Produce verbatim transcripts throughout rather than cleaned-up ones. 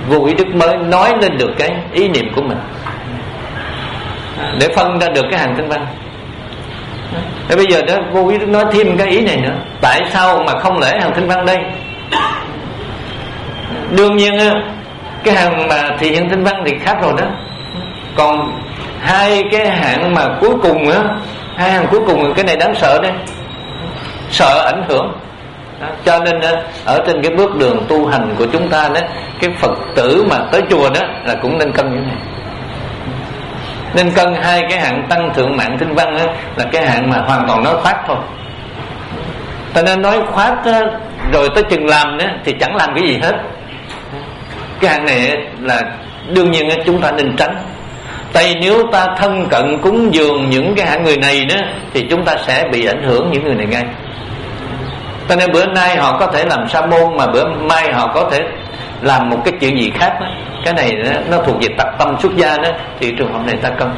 vô ý thức mới nói lên được cái ý niệm của mình, để phân ra được cái hàng tinh văn. Thế bây giờ đó vô ý thức nói thêm cái ý này nữa, tại sao mà không lễ hàng tinh văn đây? Đương nhiên cái hàng mà thị hiện tinh văn thì khác rồi đó. Còn hai cái hạng mà cuối cùng á, hai hàng cuối cùng, cái này đáng sợ đấy, sợ ảnh hưởng. Đó, cho nên ở trên cái bước đường tu hành của chúng ta đó, cái Phật tử mà tới chùa đó là cũng nên cân như này. Nên cân hai cái hạng tăng thượng mạng tinh văn đó, là cái hạng mà hoàn toàn nói khoác thôi. Ta nên nói khoác đó, rồi tới chừng làm đó, thì chẳng làm cái gì hết. Cái hạng này là đương nhiên chúng ta nên tránh. Tại nếu ta thân cận cúng dường những cái hạng người này đó, thì chúng ta sẽ bị ảnh hưởng những người này ngay. Cho nên bữa nay họ có thể làm sa môn, mà bữa mai họ có thể làm một cái chuyện gì khác đó. Cái này đó, nó thuộc về tập tâm xuất gia đó, thì trường hợp này ta cân.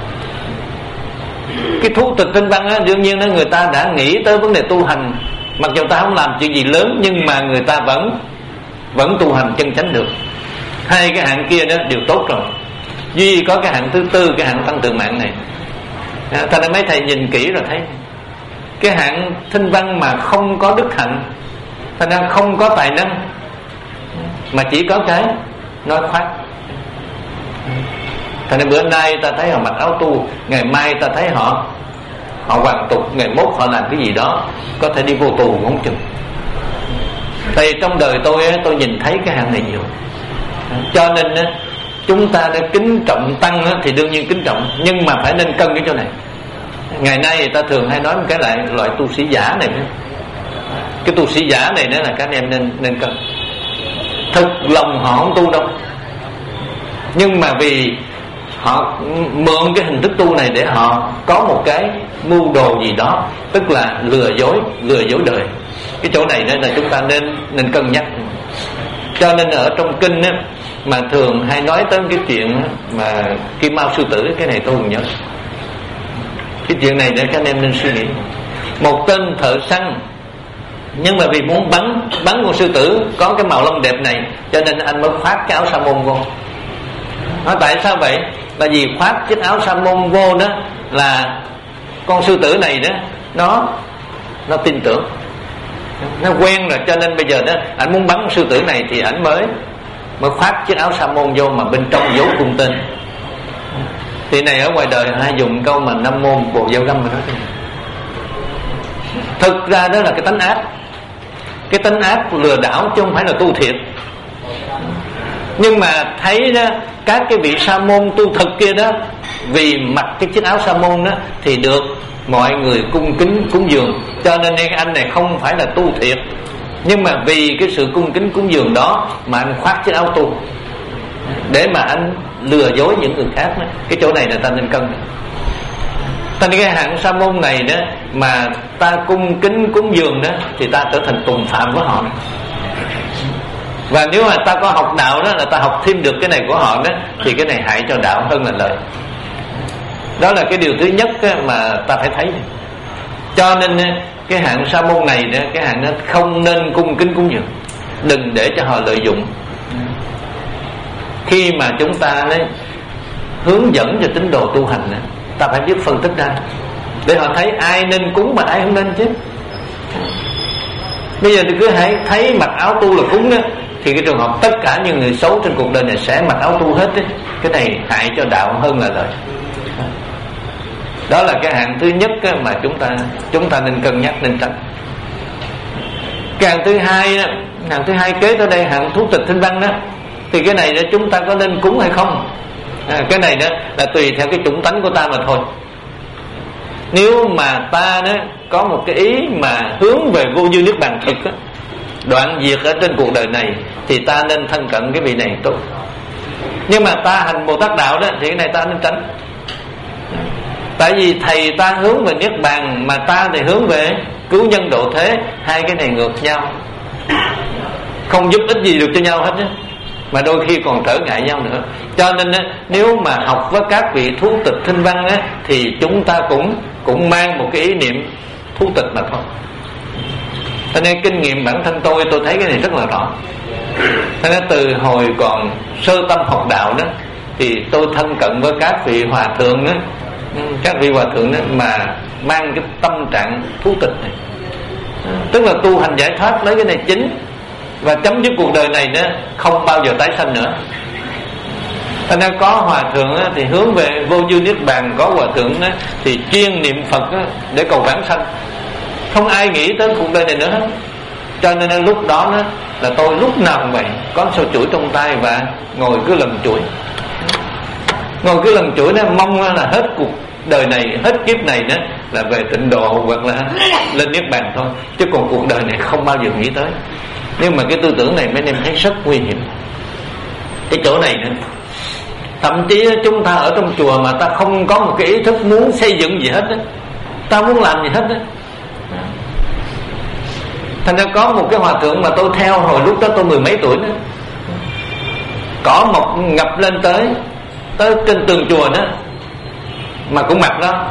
Cái thú tịch tinh văn đó, đương nhiên đó, người ta đã nghĩ tới vấn đề tu hành. Mặc dù ta không làm chuyện gì lớn, nhưng mà người ta vẫn vẫn tu hành chân chánh được. Hai cái hạng kia đó đều tốt rồi, duy có cái hạng thứ tư, cái hạng tăng thượng mạng này. Thành ra mấy thầy nhìn kỹ rồi thấy cái hạng thinh văn mà không có đức hạnh, thành ra không có tài năng, mà chỉ có cái nói khoác. Thành ra bữa nay ta thấy họ mặc áo tu, ngày mai ta thấy họ họ hoàn tục, ngày mốt họ làm cái gì đó, có thể đi vô tù cũng không chừng. Tại vì trong đời tôi tôi nhìn thấy cái hạng này nhiều. Cho nên chúng ta đã kính trọng tăng thì đương nhiên kính trọng, nhưng mà phải nên cân cái chỗ này. Ngày nay người ta thường hay nói một cái lại loại tu sĩ giả này, cái tu sĩ giả này đó là các anh em nên nên cân. Thực lòng họ không tu đâu, nhưng mà vì họ mượn cái hình thức tu này để họ có một cái mưu đồ gì đó, tức là lừa dối, lừa dối đời. Cái chỗ này nên là chúng ta nên nên cân nhắc. Cho nên ở trong kinh á, mà thường hay nói tới cái chuyện mà Kim Mao sư tử, cái này tôi không nhớ. Cái chuyện này để các anh em nên suy nghĩ. Một tên thợ săn, nhưng mà vì muốn bắn bắn con sư tử có cái màu lông đẹp này, cho nên anh mới khoác cái áo sa môn vô. Nói tại sao vậy? Là vì khoác chiếc áo sa môn vô đó là con sư tử này đó nó nó tin tưởng, nó quen rồi, cho nên bây giờ đó anh muốn bắn con sư tử này thì anh mới mới khoác chiếc áo sa môn vô, mà bên trong giấu cung tên. Thì này ở ngoài đời hay dùng câu mà Nam mô Bồ Giao Găm mà nói. Thực ra đó là cái tánh ác, cái tánh ác lừa đảo chứ không phải là tu thiệt. Nhưng mà thấy đó, các cái vị sa môn tu thực kia đó, vì mặc cái chiếc áo sa môn đó thì được mọi người cung kính cúng dường, cho nên anh này không phải là tu thiệt, nhưng mà vì cái sự cung kính cúng dường đó mà anh khoác chiếc áo tu để mà anh lừa dối những người khác đó. Cái chỗ này là ta nên cân. Thành cái hạng sa môn này đó mà ta cung kính cúng dường đó thì ta trở thành tùng phạm của họ. Và nếu mà ta có học đạo đó là ta học thêm được cái này của họ đó, thì cái này hại cho đạo hơn là lợi. Đó là cái điều thứ nhất mà ta phải thấy. Cho nên cái hạng sa môn này đó, cái hạng đó không nên cung kính cúng dường, đừng để cho họ lợi dụng. Khi mà chúng ta đấy hướng dẫn cho tín đồ tu hành đó, ta phải biết phân tích ra để họ thấy ai nên cúng mà ai không nên chứ. Bây giờ thì cứ hãy thấy mặc áo tu là cúng đó, thì cái trường hợp tất cả những người xấu trên cuộc đời này sẽ mặc áo tu hết đấy. Cái này hại cho đạo hơn là lợi. Đó là cái hạng thứ nhất mà chúng ta chúng ta nên cân nhắc, nên tránh. Cái hạng thứ hai đó, hạng thứ hai kế tới đây, hạng thú tịch thinh văn đó, thì cái này đó chúng ta có nên cúng hay không? À, cái này đó là tùy theo cái chủng tánh của ta mà thôi. Nếu mà ta đó có một cái ý mà hướng về vô dư niết bàn thực đó, đoạn diệt ở trên cuộc đời này, thì ta nên thân cận cái vị này tốt. Nhưng mà ta hành Bồ Tát đạo đó thì cái này ta nên tránh. Tại vì thầy ta hướng về niết bàn, mà ta thì hướng về cứu nhân độ thế, hai cái này ngược nhau, không giúp ích gì được cho nhau hết á, mà đôi khi còn trở ngại nhau nữa. Cho nên á, nếu mà học với các vị thú tịch thinh văn á, thì chúng ta cũng cũng mang một cái ý niệm thú tịch mà thôi. Cho nên kinh nghiệm bản thân tôi tôi thấy cái này rất là rõ. Thế nên từ hồi còn sơ tâm học đạo đó thì tôi thân cận với các vị hòa thượng đó, các vị hòa thượng đó mà mang cái tâm trạng thú tịch này, tức là tu hành giải thoát lấy cái này chính, và chấm dứt cuộc đời này đó không bao giờ tái sanh nữa. Thành ra có hòa thượng đó, thì hướng về vô dư niết bàn, có hòa thượng đó, thì chuyên niệm Phật đó, để cầu vãng sanh, không ai nghĩ tới cuộc đời này nữa hết. Cho nên lúc đó, đó là tôi lúc nào cũng vậy, có sâu chuỗi trong tay và ngồi cứ lần chuỗi, ngồi cứ lần chuỗi đó, mong là hết cuộc đời này, hết kiếp này đó là về tịnh độ hoặc là lên niết bàn thôi, chứ còn cuộc đời này không bao giờ nghĩ tới. Nhưng mà cái tư tưởng này mấy anh em thấy rất nguy hiểm. Cái chỗ này nữa, thậm chí chúng ta ở trong chùa mà ta không có một cái ý thức muốn xây dựng gì hết đó, ta muốn làm gì hết đó. Thành ra có một cái hòa thượng mà tôi theo hồi lúc đó tôi mười mấy tuổi đó, cỏ mọc ngập lên tới tới trên tường chùa đó, mà cũng mặc đó.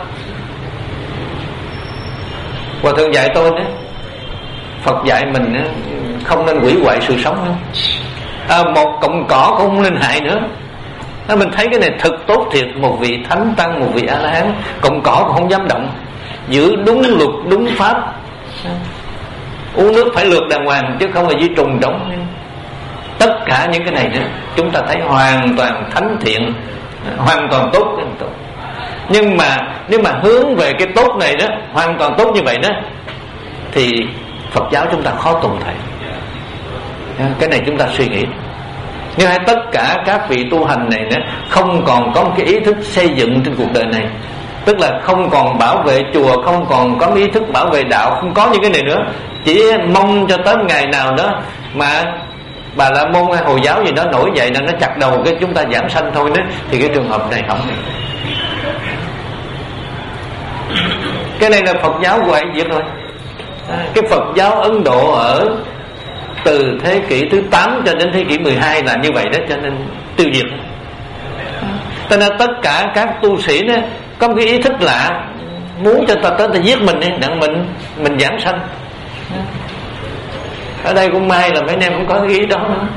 Hòa thượng dạy tôi đó, Phật dạy mình đó, không nên hủy hoại sự sống nữa. À, một cọng cỏ cũng không nên hại nữa. À, mình thấy cái này thật tốt thiệt, một vị thánh tăng, một vị A La Hán, cọng cỏ cũng không dám động, giữ đúng luật đúng pháp. Uống nước phải lượt đàng hoàng chứ không là di trùng trống. Tất cả những cái này đó, chúng ta thấy hoàn toàn thánh thiện, hoàn toàn tốt. Nhưng mà nếu mà hướng về cái tốt này đó, hoàn toàn tốt như vậy đó, thì Phật giáo chúng ta khó tồn tại. Cái này chúng ta suy nghĩ. Nhưng hay tất cả các vị tu hành này đó, không còn có một cái ý thức xây dựng trên cuộc đời này, tức là không còn bảo vệ chùa, không còn có ý thức bảo vệ đạo, không có những cái này nữa. Chỉ mong cho tới ngày nào đó mà Bà La Môn hay Hồi giáo gì đó nổi dậy là nó chặt đầu cái chúng ta giảng sanh thôi đó, thì cái trường hợp này không. Cái này là Phật giáo của ai diệt rồi. Cái Phật giáo Ấn Độ ở từ thế kỷ thứ tám cho đến thế kỷ mười hai là như vậy đó, cho nên tiêu diệt. Cho nên tất cả các tu sĩ đó có một cái ý thức lạ, muốn cho ta tới ta giết mình đi, đặng mình mình giảng sanh. Ở đây cũng may là mấy anh em cũng có cái ý đó nữa,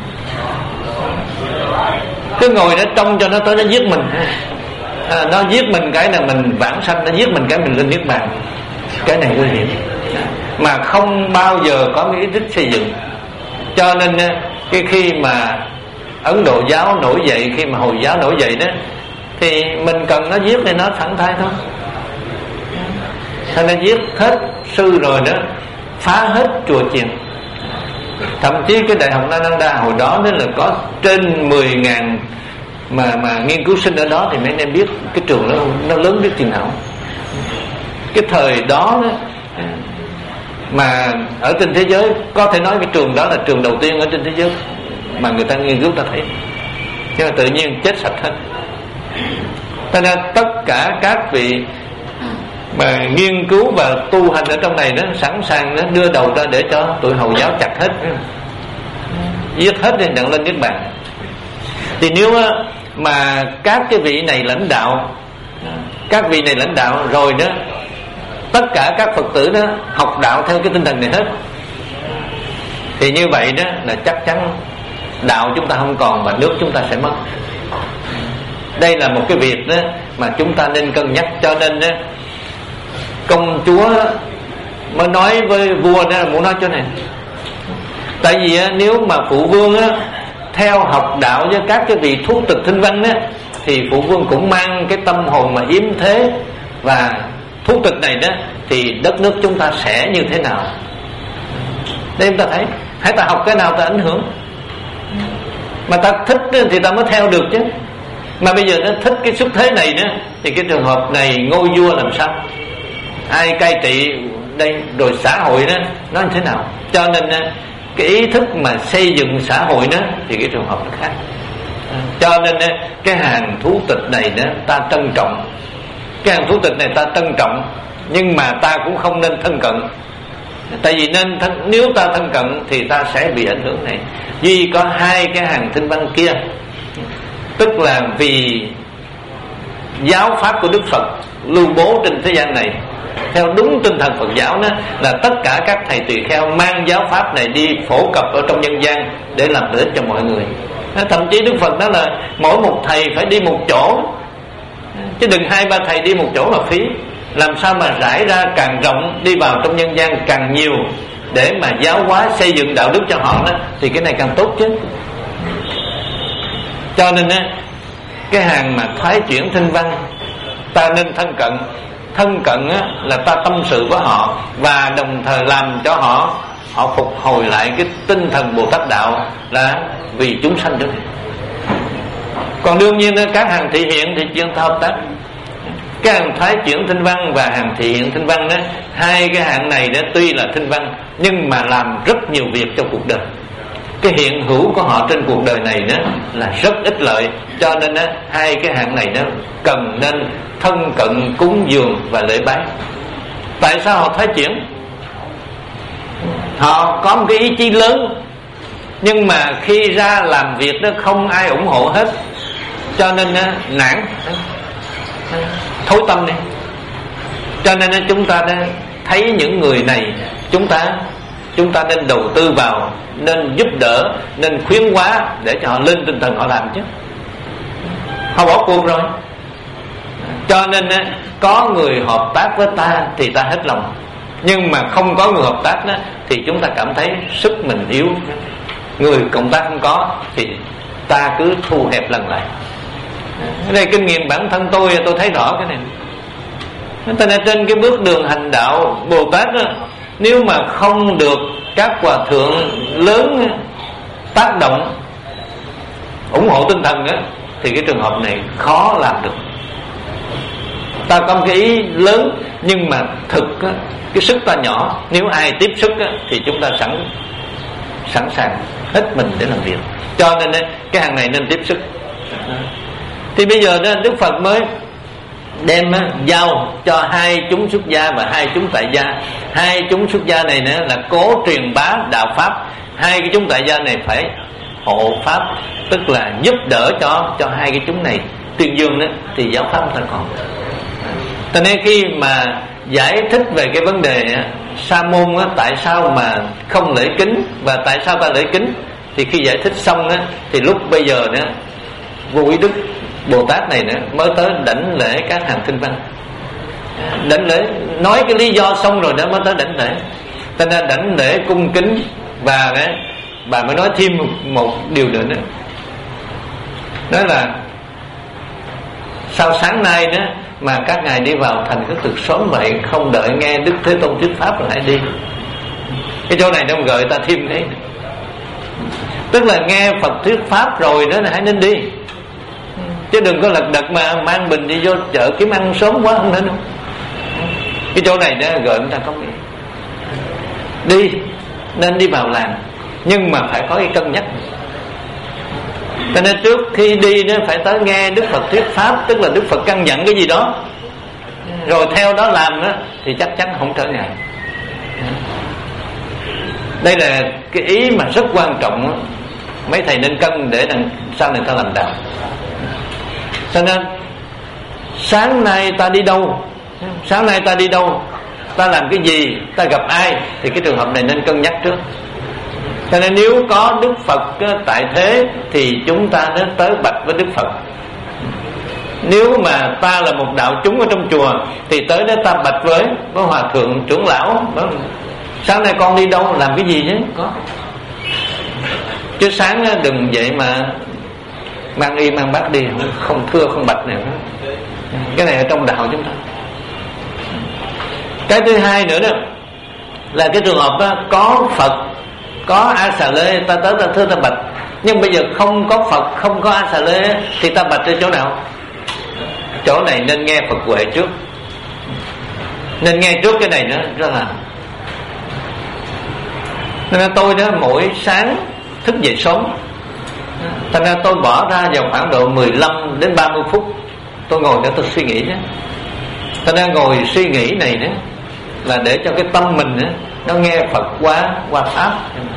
cứ ngồi đó trông cho nó tới nó giết mình. À, nó giết mình cái là mình vãng sanh, nó giết mình cái mình lên niết bàn. Cái này nguy hiểm, mà không bao giờ có cái ý thức xây dựng. Cho nên cái khi mà Ấn Độ giáo nổi dậy, khi mà Hồi giáo nổi dậy đó, thì mình cần nó giết thì nó thẳng thai thôi. Thế nó giết hết sư rồi đó, phá hết chùa chiền. Thậm chí cái Đại học Nalanda hồi đó đó là có trên mười ngàn mà mà nghiên cứu sinh ở đó, thì mấy anh em biết cái trường nó nó lớn biết chừng nào. Cái thời đó, đó mà ở trên thế giới có thể nói cái trường đó là trường đầu tiên ở trên thế giới mà người ta nghiên cứu ta thấy, nhưng mà tự nhiên chết sạch hết. Cho nên tất cả các vị mà nghiên cứu và tu hành ở trong này đó sẵn sàng đó đưa đầu ra để cho tụi Hồi giáo chặt hết, giết hết thì đặng lên niết bàn. Thì nếu mà các cái vị này lãnh đạo, các vị này lãnh đạo rồi đó, tất cả các Phật tử đó học đạo theo cái tinh thần này hết, thì như vậy đó là chắc chắn đạo chúng ta không còn và nước chúng ta sẽ mất. Đây là một cái việc đó mà chúng ta nên cân nhắc. Cho nên đó, công chúa mới nói với vua đó là muốn nói chỗ này. Tại vì nếu mà phụ vương á, theo học đạo với các cái vị thú tịch thinh văn á, thì phụ vương cũng mang cái tâm hồn mà yếm thế và thú tịch này đó, thì đất nước chúng ta sẽ như thế nào. Đây chúng ta thấy, hãy ta học cái nào ta ảnh hưởng, mà ta thích thì ta mới theo được chứ. Mà bây giờ nó thích cái xúc thế này nữa, thì cái trường hợp này ngôi vua làm sao, ai cai trị đây, rồi xã hội đó nó như thế nào. Cho nên cái ý thức mà xây dựng xã hội đó thì cái trường hợp nó khác. Cho nên cái hàng thú tịch này đó ta trân trọng, cái hàng thú tịch này ta trân trọng, nhưng mà ta cũng không nên thân cận. Tại vì nên thân, nếu ta thân cận thì ta sẽ bị ảnh hưởng này. Duy có hai cái hàng thinh văn kia, tức là vì giáo pháp của Đức Phật lưu bố trên thế gian này, theo đúng tinh thần Phật giáo đó, là tất cả các thầy tỳ kheo mang giáo pháp này đi phổ cập ở trong nhân gian để làm lợi ích cho mọi người. Thậm chí Đức Phật nói là mỗi một thầy phải đi một chỗ, chứ đừng hai ba thầy đi một chỗ là phí. Làm sao mà rải ra càng rộng, đi vào trong nhân gian càng nhiều để mà giáo hóa xây dựng đạo đức cho họ đó, thì cái này càng tốt chứ. Cho nên á, cái hàng mà thoái chuyển thinh văn, ta nên thân cận. Thân cận á, là ta tâm sự với họ và đồng thời làm cho họ họ phục hồi lại cái tinh thần Bồ Tát đạo là vì chúng sanh đó. Còn đương nhiên đó, các hàng thị hiện thì chuyên ta hợp tác. Cái hàng thoái chuyển thinh văn và hàng thị hiện thinh văn đó, hai cái hạng này đó tuy là thinh văn nhưng mà làm rất nhiều việc cho cuộc đời. Cái hiện hữu của họ trên cuộc đời này đó là rất ích lợi. Cho nên đó, hai cái hạng này đó cần nên thân cận, cúng dường và lễ bái. Tại sao họ thoái chuyển? Họ có một cái ý chí lớn, nhưng mà khi ra làm việc đó không ai ủng hộ hết, cho nên đó, nản, thối tâm đi. Cho nên đó, chúng ta đã thấy những người này, chúng ta chúng ta nên đầu tư vào, nên giúp đỡ, nên khuyến hóa để cho họ lên tinh thần họ làm chứ. Họ bỏ cuộc rồi. Cho nên có người hợp tác với ta thì ta hết lòng, nhưng mà không có người hợp tác đó, thì chúng ta cảm thấy sức mình yếu. Người cộng tác không có thì ta cứ thu hẹp lần lại. Cái này kinh nghiệm bản thân tôi, tôi thấy rõ cái này. Cho nên trên cái bước đường hành đạo Bồ Tát đó, nếu mà không được các hòa thượng lớn tác động, ủng hộ tinh thần đó, thì cái trường hợp này khó làm được. Ta có một cái ý lớn, nhưng mà thực á, cái sức ta nhỏ. Nếu ai tiếp sức á, thì chúng ta sẵn sẵn sàng hết mình để làm việc. Cho nên á, cái hàng này nên tiếp sức. Thì bây giờ đó, Đức Phật mới đem á, giao cho hai chúng xuất gia và hai chúng tại gia. Hai chúng xuất gia này nữa là cố truyền bá đạo pháp. Hai cái chúng tại gia này phải hộ pháp, tức là giúp đỡ cho cho hai cái chúng này tuyên dương đó, thì giáo pháp ta còn. Cho nên khi mà giải thích về cái vấn đề sa môn á, tại sao mà không lễ kính và tại sao ta lễ kính, thì khi giải thích xong á, thì lúc bây giờ nữa Vô Ý Đức Bồ Tát này nữa mới tới đảnh lễ các hàng kinh văn. Đảnh lễ, nói cái lý do xong rồi đó mới tới đảnh lễ. Cho nên đảnh lễ cung kính. Và đấy, bà mới nói thêm một, một điều nữa nữa, đó là sao sáng nay đó mà các ngài đi vào thành cái thực sớm vậy, không đợi nghe Đức Thế Tôn thuyết pháp rồi hãy đi. Cái chỗ này nó gợi ta thêm đấy, tức là nghe Phật thuyết pháp rồi đó là hãy nên đi, chứ đừng có lật đật mà mang bình đi vô chợ kiếm ăn sớm quá không nên đâu. Cái chỗ này nó gợi chúng ta không nghĩ đi, nên đi vào làng, nhưng mà phải có cái cân nhắc. Cho nên trước khi đi nó phải tới nghe Đức Phật thuyết pháp, tức là Đức Phật căn dặn cái gì đó, rồi theo đó làm đó, thì chắc chắn không trở ngại. Đây là cái ý mà rất quan trọng đó. Mấy thầy nên cân để đằng sau này ta làm đạo. Cho nên sáng nay ta đi đâu, sáng nay ta đi đâu, ta làm cái gì, ta gặp ai, thì cái trường hợp này nên cân nhắc trước. Cho nên nếu có Đức Phật tại thế thì chúng ta nên tới bạch với Đức Phật. Nếu mà ta là một đạo chúng ở trong chùa thì tới đó ta bạch với với hòa thượng trưởng lão, sáng nay con đi đâu, làm cái gì chứ có. Chứ sáng đừng vậy mà mang y mang bát đi, không, không thưa không bạch này. Cái này ở trong đạo chúng ta. Cái thứ hai nữa đó là cái trường hợp đó có Phật, có A Xà Lê, ta tới ta thưa ta bạch. Nhưng bây giờ không có Phật, không có A Xà Lê thì ta bạch ở chỗ nào? Chỗ này nên nghe Phật huệ trước, nên nghe trước cái này nữa rất là. Nên tôi đó mỗi sáng thức dậy sớm, thành ra tôi bỏ ra vào khoảng độ mười lăm đến ba mươi phút tôi ngồi để tôi suy nghĩ đó. Thành ra ngồi suy nghĩ này đó là để cho cái tâm mình đó, nó nghe Phật qua qua pháp.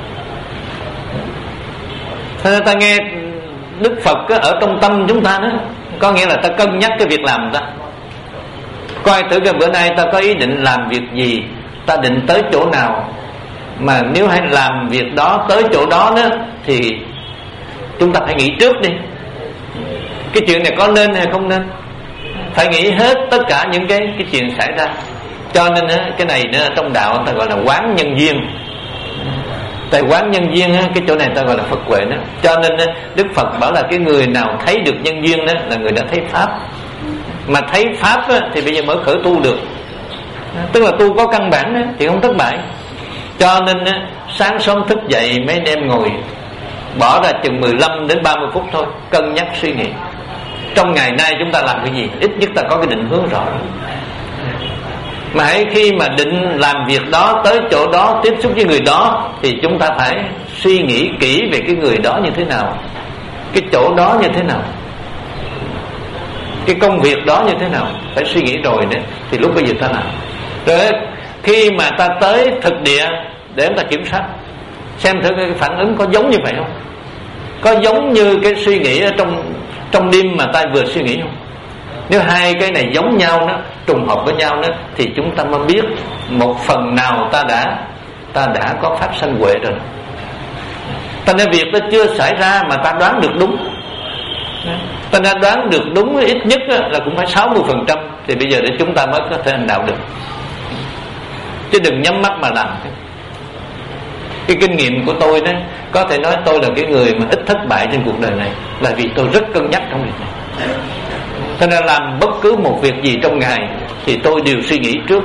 Thế nên ta nghe Đức Phật ở trong tâm chúng ta đó, có nghĩa là ta cân nhắc cái việc làm ta. Coi thử cái bữa nay ta có ý định làm việc gì, ta định tới chỗ nào, mà nếu hay làm việc đó tới chỗ đó đó thì chúng ta phải nghĩ trước đi, cái chuyện này có nên hay không nên. Phải nghĩ hết tất cả những cái cái chuyện xảy ra. Cho nên cái này nữa, trong đạo người ta gọi là quán nhân duyên. Tại quán nhân duyên cái chỗ này ta gọi là Phật huệ đó. Cho nên Đức Phật bảo là cái người nào thấy được nhân duyên đó là người đã thấy pháp. Mà thấy pháp thì bây giờ mới khởi tu được. Tức là tu có căn bản đó, thì không thất bại. Cho nên sáng sớm thức dậy mấy anh em ngồi, bỏ ra chừng mười lăm đến ba mươi phút thôi, cân nhắc suy nghĩ trong ngày nay chúng ta làm cái gì, ít nhất ta có cái định hướng rõ. Mà hãy khi mà định làm việc đó, tới chỗ đó, tiếp xúc với người đó, thì chúng ta phải suy nghĩ kỹ về cái người đó như thế nào, cái chỗ đó như thế nào, cái công việc đó như thế nào. Phải suy nghĩ rồi nữa thì lúc bây giờ ta làm. Rồi khi mà ta tới thực địa để chúng ta kiểm soát, xem thử cái phản ứng có giống như vậy không, có giống như cái suy nghĩ ở trong trong đêm mà ta vừa suy nghĩ không. Nếu hai cái này giống nhau đó, trùng hợp với nhau đó, thì chúng ta mới biết một phần nào ta đã ta đã có phát sanh huệ rồi. Ta nên việc đó chưa xảy ra mà ta đoán được đúng, ta nên đoán được đúng ít nhất là cũng phải sáu mươi phần trăm, thì bây giờ để chúng ta mới có thể hành đạo được. Chứ đừng nhắm mắt mà làm. Cái kinh nghiệm của tôi đó, có thể nói tôi là cái người mà ít thất bại trên cuộc đời này, là vì tôi rất cân nhắc trong việc này. Cho nên làm bất cứ một việc gì trong ngày thì tôi đều suy nghĩ trước.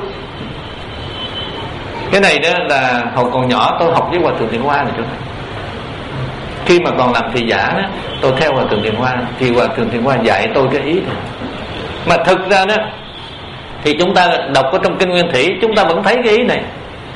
Cái này đó là hồi còn nhỏ tôi học với Hòa Thượng Thiện Hoa này chỗ này. Khi mà còn làm thị giả đó, tôi theo Hòa Thượng Thiện Hoa, thì Hòa Thượng Thiện Hoa dạy tôi cái ý này. Mà thực ra đó thì chúng ta đọc ở trong kinh Nguyên Thủy, chúng ta vẫn thấy cái ý này.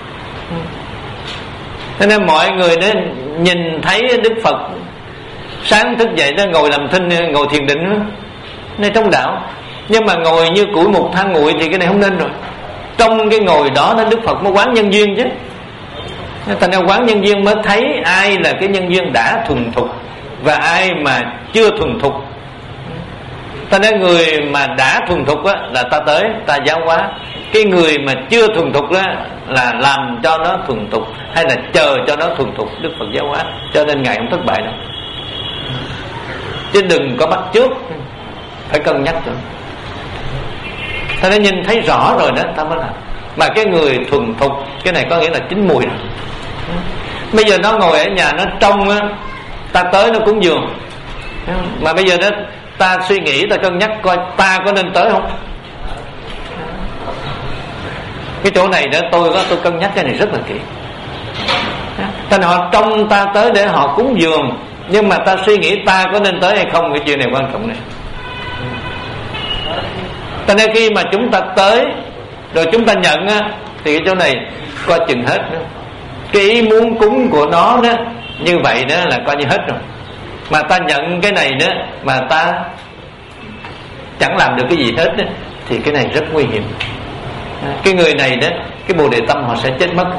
Cho nên mọi người đó nhìn thấy Đức Phật sáng thức dậy đó ngồi làm thinh, ngồi thiền định đó, này trong đạo. Nhưng mà ngồi như củi một than nguội thì cái này không nên rồi. Trong cái ngồi đó đó Đức Phật mới quán nhân duyên chứ. Thành ra quán nhân duyên mới thấy ai là cái nhân duyên đã thuần thục và ai mà chưa thuần thục. Thành ra người mà đã thuần thục á, là ta tới ta giáo hóa. Cái người mà chưa thuần thục đó là làm cho nó thuần thục, hay là chờ cho nó thuần thục, Đức Phật giáo hóa. Cho nên Ngài không thất bại đâu. Chứ đừng có bắt chước, phải cân nhắc rồi. Ta đã nhìn thấy rõ rồi đó ta mới làm. Mà cái người thuần thục, cái này có nghĩa là chín mùi rồi. Bây giờ nó ngồi ở nhà nó trông á, ta tới nó cúng dường, mà bây giờ đó ta suy nghĩ, ta cân nhắc coi ta có nên tới không. Cái chỗ này đó tôi có tôi cân nhắc cái này rất là kỹ. Thành họ trông ta tới để họ cúng dường, nhưng mà ta suy nghĩ ta có nên tới hay không, cái chuyện này quan trọng này. Cho nên khi mà chúng ta tới rồi chúng ta nhận á, thì cái chỗ này coi chừng hết nữa. Cái ý muốn cúng của nó đó như vậy đó là coi như hết rồi. Mà ta nhận cái này đó mà ta chẳng làm được cái gì hết đó, thì cái này rất nguy hiểm. Cái người này đó, cái bồ đề tâm họ sẽ chết mất.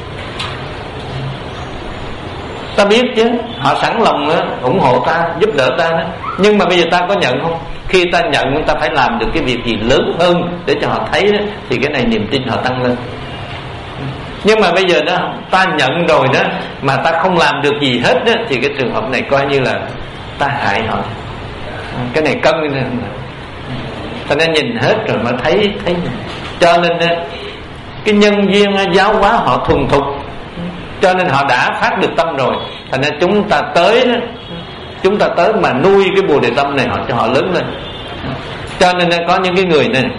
Ta biết chứ, họ sẵn lòng đó, ủng hộ ta, giúp đỡ ta đó. Nhưng mà bây giờ ta có nhận không? Khi ta nhận, ta phải làm được cái việc gì lớn hơn để cho họ thấy đó, thì cái này niềm tin họ tăng lên. Nhưng mà bây giờ đó ta nhận rồi đó mà ta không làm được gì hết đó, thì cái trường hợp này coi như là ta hại họ. Cái này cân này. Ta nên nhìn hết rồi mà thấy thấy. Cho nên cái nhân duyên giáo hóa họ thuần thục, cho nên họ đã phát được tâm rồi. Thành ra chúng ta tới đó, chúng ta tới mà nuôi cái bồ đề tâm này họ cho họ lớn lên. Cho nên có những cái người này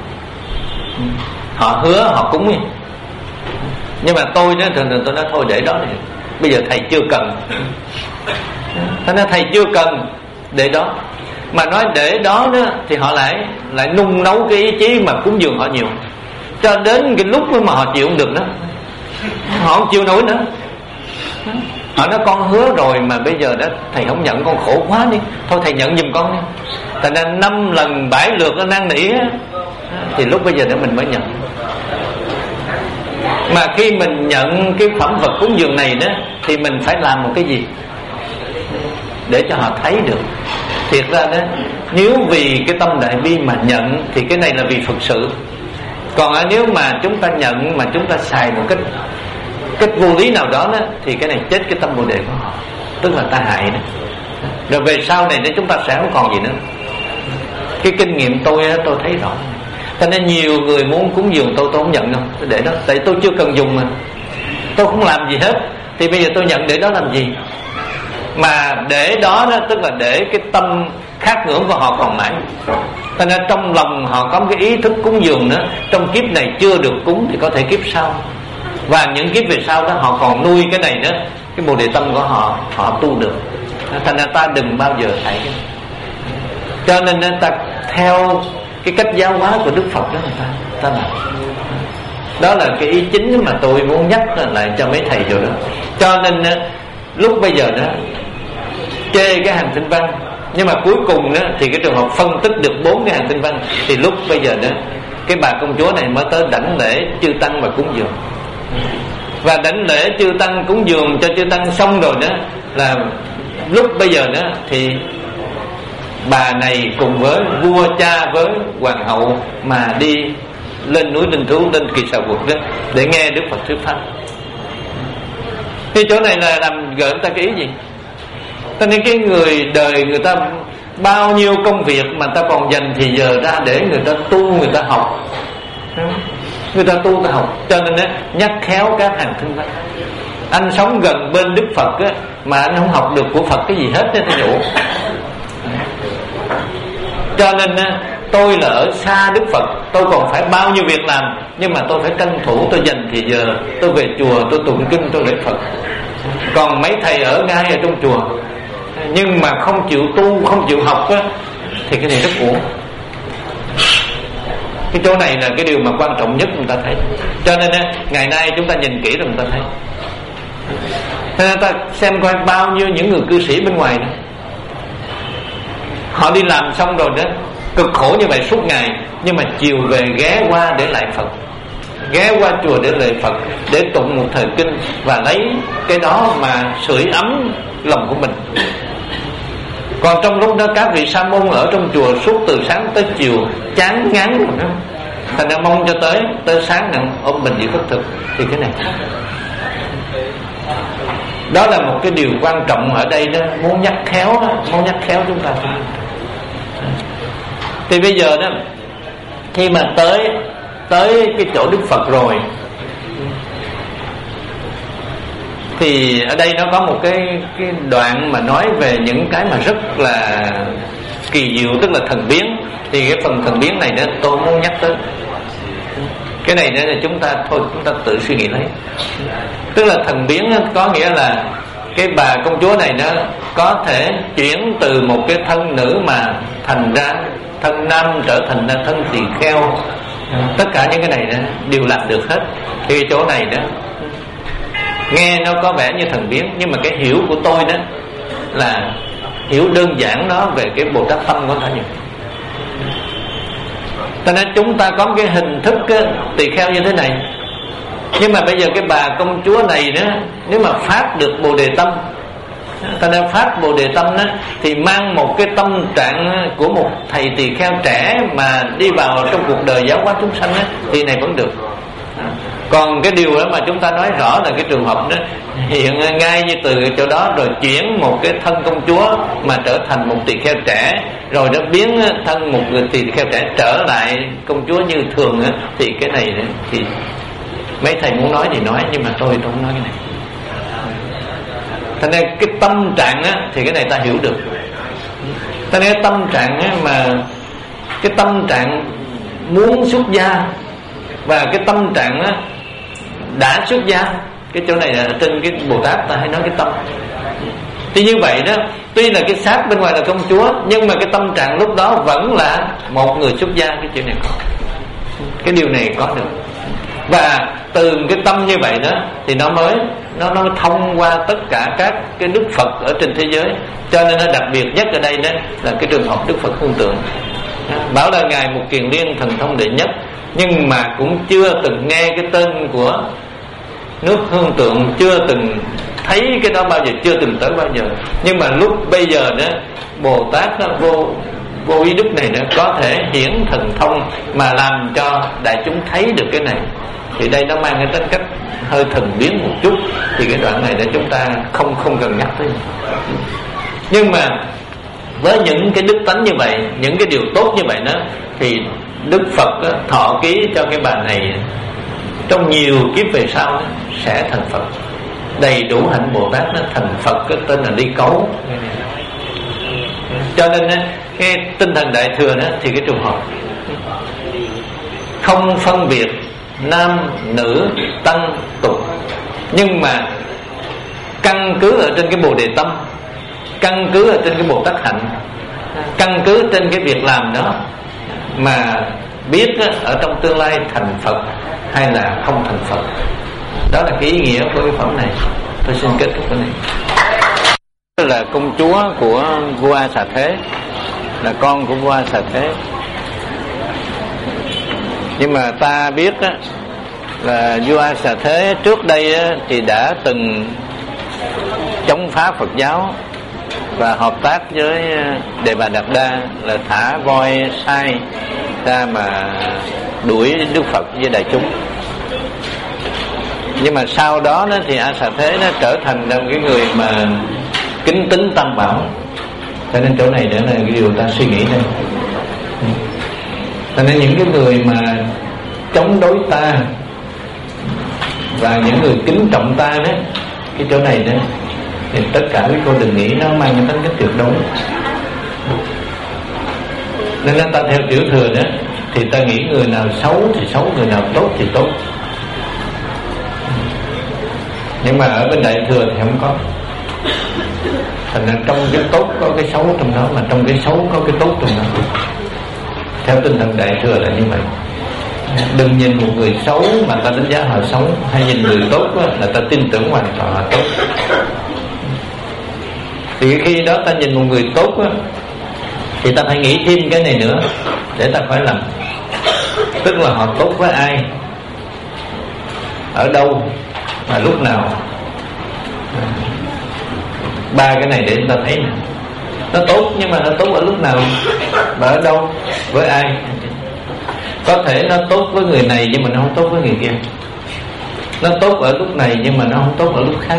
họ hứa họ cúng đi, nhưng mà tôi đó thường thường tôi nói thôi để đó đi, bây giờ thầy chưa cần. Thành ra thầy chưa cần để đó. Mà nói để đó đó thì họ lại lại nung nấu cái ý chí mà cúng dường họ nhiều, cho đến cái lúc mà họ chịu không được đó, họ không chịu nổi nữa. Họ nói con hứa rồi mà bây giờ đó thầy không nhận con khổ quá đi, thôi thầy nhận giùm con đi. Thành ra năm lần bảy lượt nó năn nỉ á, thì lúc bây giờ để mình mới nhận. Mà khi mình nhận cái phẩm vật cúng dường này đó, thì mình phải làm một cái gì để cho họ thấy được. Thiệt ra đó, nếu vì cái tâm đại bi mà nhận thì cái này là vì Phật sự. Còn nếu mà chúng ta nhận mà chúng ta xài một cách cách vô lý nào đó, đó thì cái này chết cái tâm bồ đề của họ, tức là ta hại đó. Rồi về sau này chúng ta sẽ không còn gì nữa. Cái kinh nghiệm tôi tôi thấy rõ. Cho nên nhiều người muốn cúng dường tôi, tôi không nhận đâu, tôi để đó. Tại tôi chưa cần dùng mà, tôi không làm gì hết. Thì bây giờ tôi nhận để đó làm gì? Mà để đó, đó tức là để cái tâm khát ngưỡng của họ còn mãi. Cho nên trong lòng họ có cái ý thức cúng dường nữa. Trong kiếp này chưa được cúng thì có thể kiếp sau, và những kiếp về sau đó họ còn nuôi cái này nữa. Cái bồ đề tâm của họ, họ tu được. Thành ra ta đừng bao giờ thấy cái này. Cho nên ta theo cái cách giáo hóa của Đức Phật đó người ta, ta làm. Đó là cái ý chính mà tôi muốn nhắc lại cho mấy thầy rồi đó. Cho nên lúc bây giờ đó chê cái hàng tinh văn, nhưng mà cuối cùng đó thì cái trường hợp phân tích được bốn cái hàng tinh văn, thì lúc bây giờ đó cái bà công chúa này mới tới đảnh lễ chư tăng và cúng dường. Và đảnh lễ chư tăng cúng dường cho chư tăng xong rồi đó, là lúc bây giờ đó thì bà này cùng với vua cha với hoàng hậu mà đi lên núi Linh Thú, lên Kỳ Xà Quật đó để nghe Đức Phật thuyết pháp. Cái chỗ này là làm gợi ta cái ý gì? Cho nên cái người đời người ta bao nhiêu công việc mà ta còn dành thì giờ ra để người ta tu, người ta học, người ta tu ta học. Cho nên đó, nhắc khéo các hàng thương văn. Anh sống gần bên Đức Phật á, mà anh không học được của Phật cái gì hết thì đủ. Cho nên á, tôi là ở xa Đức Phật, tôi còn phải bao nhiêu việc làm, nhưng mà tôi phải tranh thủ, tôi dành thì giờ tôi về chùa, tôi tụng kinh, tôi lễ Phật. Còn mấy thầy ở ngay ở trong chùa nhưng mà không chịu tu, không chịu học á, thì cái này rất uổng. Cái chỗ này là cái điều mà quan trọng nhất người ta thấy. Cho nên á, ngày nay chúng ta nhìn kỹ rồi người ta thấy. Cho nên ta xem coi bao nhiêu những người cư sĩ bên ngoài đó, họ đi làm xong rồi đó, cực khổ như vậy suốt ngày, nhưng mà chiều về ghé qua để lại Phật, ghé qua chùa để lạy Phật, để tụng một thời kinh, và lấy cái đó mà sưởi ấm lòng của mình. Còn trong lúc đó các vị sa môn ở trong chùa suốt từ sáng tới chiều chán ngán rồi đó, thành ra mong cho tới tới sáng nào ôm mình đi khất thực. Thì cái này đó là một cái điều quan trọng ở đây đó, muốn nhắc khéo đó, muốn nhắc khéo chúng ta. Thì bây giờ đó, khi mà tới tới cái chỗ Đức Phật rồi, thì ở đây nó có một cái cái đoạn mà nói về những cái mà rất là kỳ diệu, tức là thần biến. Thì cái phần thần biến này đó tôi muốn nhắc tới. Cái này nữa là chúng ta thôi chúng ta tự suy nghĩ lấy. Tức là thần biến có nghĩa là cái bà công chúa này nó có thể chuyển từ một cái thân nữ mà thành ra thân nam, trở thành ra thân tỳ kheo. Tất cả những cái này đó đều làm được hết. Thì cái chỗ này đó nghe nó có vẻ như thần biến, nhưng mà cái hiểu của tôi đó là hiểu đơn giản đó về cái Bồ Tát tâm của Thảo Nhật. Cho nên chúng ta có cái hình thức tỳ kheo như thế này, nhưng mà bây giờ cái bà công chúa này đó, nếu mà phát được Bồ Đề tâm, ta đã phát Bồ Đề tâm đó, thì mang một cái tâm trạng của một thầy tỳ kheo trẻ mà đi vào trong cuộc đời giáo hóa chúng sanh đó, thì này vẫn được. Còn cái điều đó mà chúng ta nói rõ là cái trường hợp đó hiện ngay như từ chỗ đó rồi chuyển một cái thân công chúa mà trở thành một tỳ kheo trẻ, rồi nó biến thân một người tỳ kheo trẻ trở lại công chúa như thường đó, thì cái này thì mấy thầy muốn nói thì nói, nhưng mà tôi tôi không nói cái này. Cho nên cái tâm trạng á, thì cái này ta hiểu được. Cho nên cái tâm trạng á, mà cái tâm trạng muốn xuất gia và cái tâm trạng á, đã xuất gia, cái chỗ này là trên cái Bồ Tát ta hay nói cái tâm. Thì như vậy đó, tuy là cái xác bên ngoài là công chúa, nhưng mà cái tâm trạng lúc đó vẫn là một người xuất gia. Cái chuyện này có, cái điều này có được. Và từ cái tâm như vậy đó thì nó mới nó nó thông qua tất cả các cái Đức Phật ở trên thế giới. Cho nên nó đặc biệt nhất ở đây đó là cái trường hợp Đức Phật Phương Tượng. Bảo là ngài Một Kiền Liên thần thông đệ nhất, nhưng mà cũng chưa từng nghe cái tên của nước Hương Tượng, chưa từng thấy cái đó bao giờ, chưa từng tới bao giờ. Nhưng mà lúc bây giờ đó Bồ Tát đó, vô vô ý đức này nữa có thể hiển thần thông mà làm cho đại chúng thấy được cái này, thì đây nó mang cái tính cách hơi thần biến một chút, thì cái đoạn này để chúng ta không không cần nhắc tới. Nhưng mà với những cái đức tánh như vậy, những cái điều tốt như vậy đó, thì Đức Phật đó, thọ ký cho cái bà này trong nhiều kiếp về sau đó, sẽ thành Phật, đầy đủ hạnh Bồ Tát nó thành Phật, cái tên là đi cấu. Cho nên đó, cái tinh thần đại thừa đó thì cái trường hợp không phân biệt nam nữ tăng tục, nhưng mà căn cứ ở trên cái Bồ Đề tâm, căn cứ ở trên cái Bồ Tát hạnh, căn cứ trên cái việc làm đó mà biết đó, ở trong tương lai thành Phật hay là không thành Phật. Đó là cái ý nghĩa của cái phẩm này. Tôi xin kết thúc cái này. Đó là công chúa của vua A Xà Thế, là con của vua A Xà Thế. Nhưng mà ta biết đó, là vua A Xà Thế trước đây đó, thì đã từng chống phá Phật giáo và hợp tác với Đề Bà Đạt Đa, là thả voi sai ra mà đuổi Đức Phật với đại chúng. Nhưng mà sau đó, đó thì A Xà Thế nó trở thành một cái người mà kính tín Tam Bảo. Cho nên chỗ này để là cái điều ta suy nghĩ đây. Cho nên những cái người mà chống đối ta và những người kính trọng ta đó, cái chỗ này đó thì tất cả quý cô đừng nghĩ nó mang cái tính cách tuyệt đối. Nên ta theo tiểu thừa đó thì ta nghĩ người nào xấu thì xấu, người nào tốt thì tốt. Nhưng mà ở bên đại thừa thì không có. Thành ra trong cái tốt có cái xấu trong đó, mà trong cái xấu có cái tốt trong đó. Theo tinh thần đại thừa là như vậy. Đừng nhìn một người xấu mà ta đánh giá họ xấu, hay nhìn người tốt là ta tin tưởng hoàn toàn họ tốt. Thì khi đó ta nhìn một người tốt thì ta phải nghĩ thêm cái này nữa để ta phải làm. Tức là họ tốt với ai, ở đâu, và lúc nào. Ba cái này để ta thấy nè. Nó tốt, nhưng mà nó tốt ở lúc nào và ở đâu, với ai. Có thể nó tốt với người này nhưng mà nó không tốt với người kia. Nó tốt ở lúc này nhưng mà nó không tốt ở lúc khác.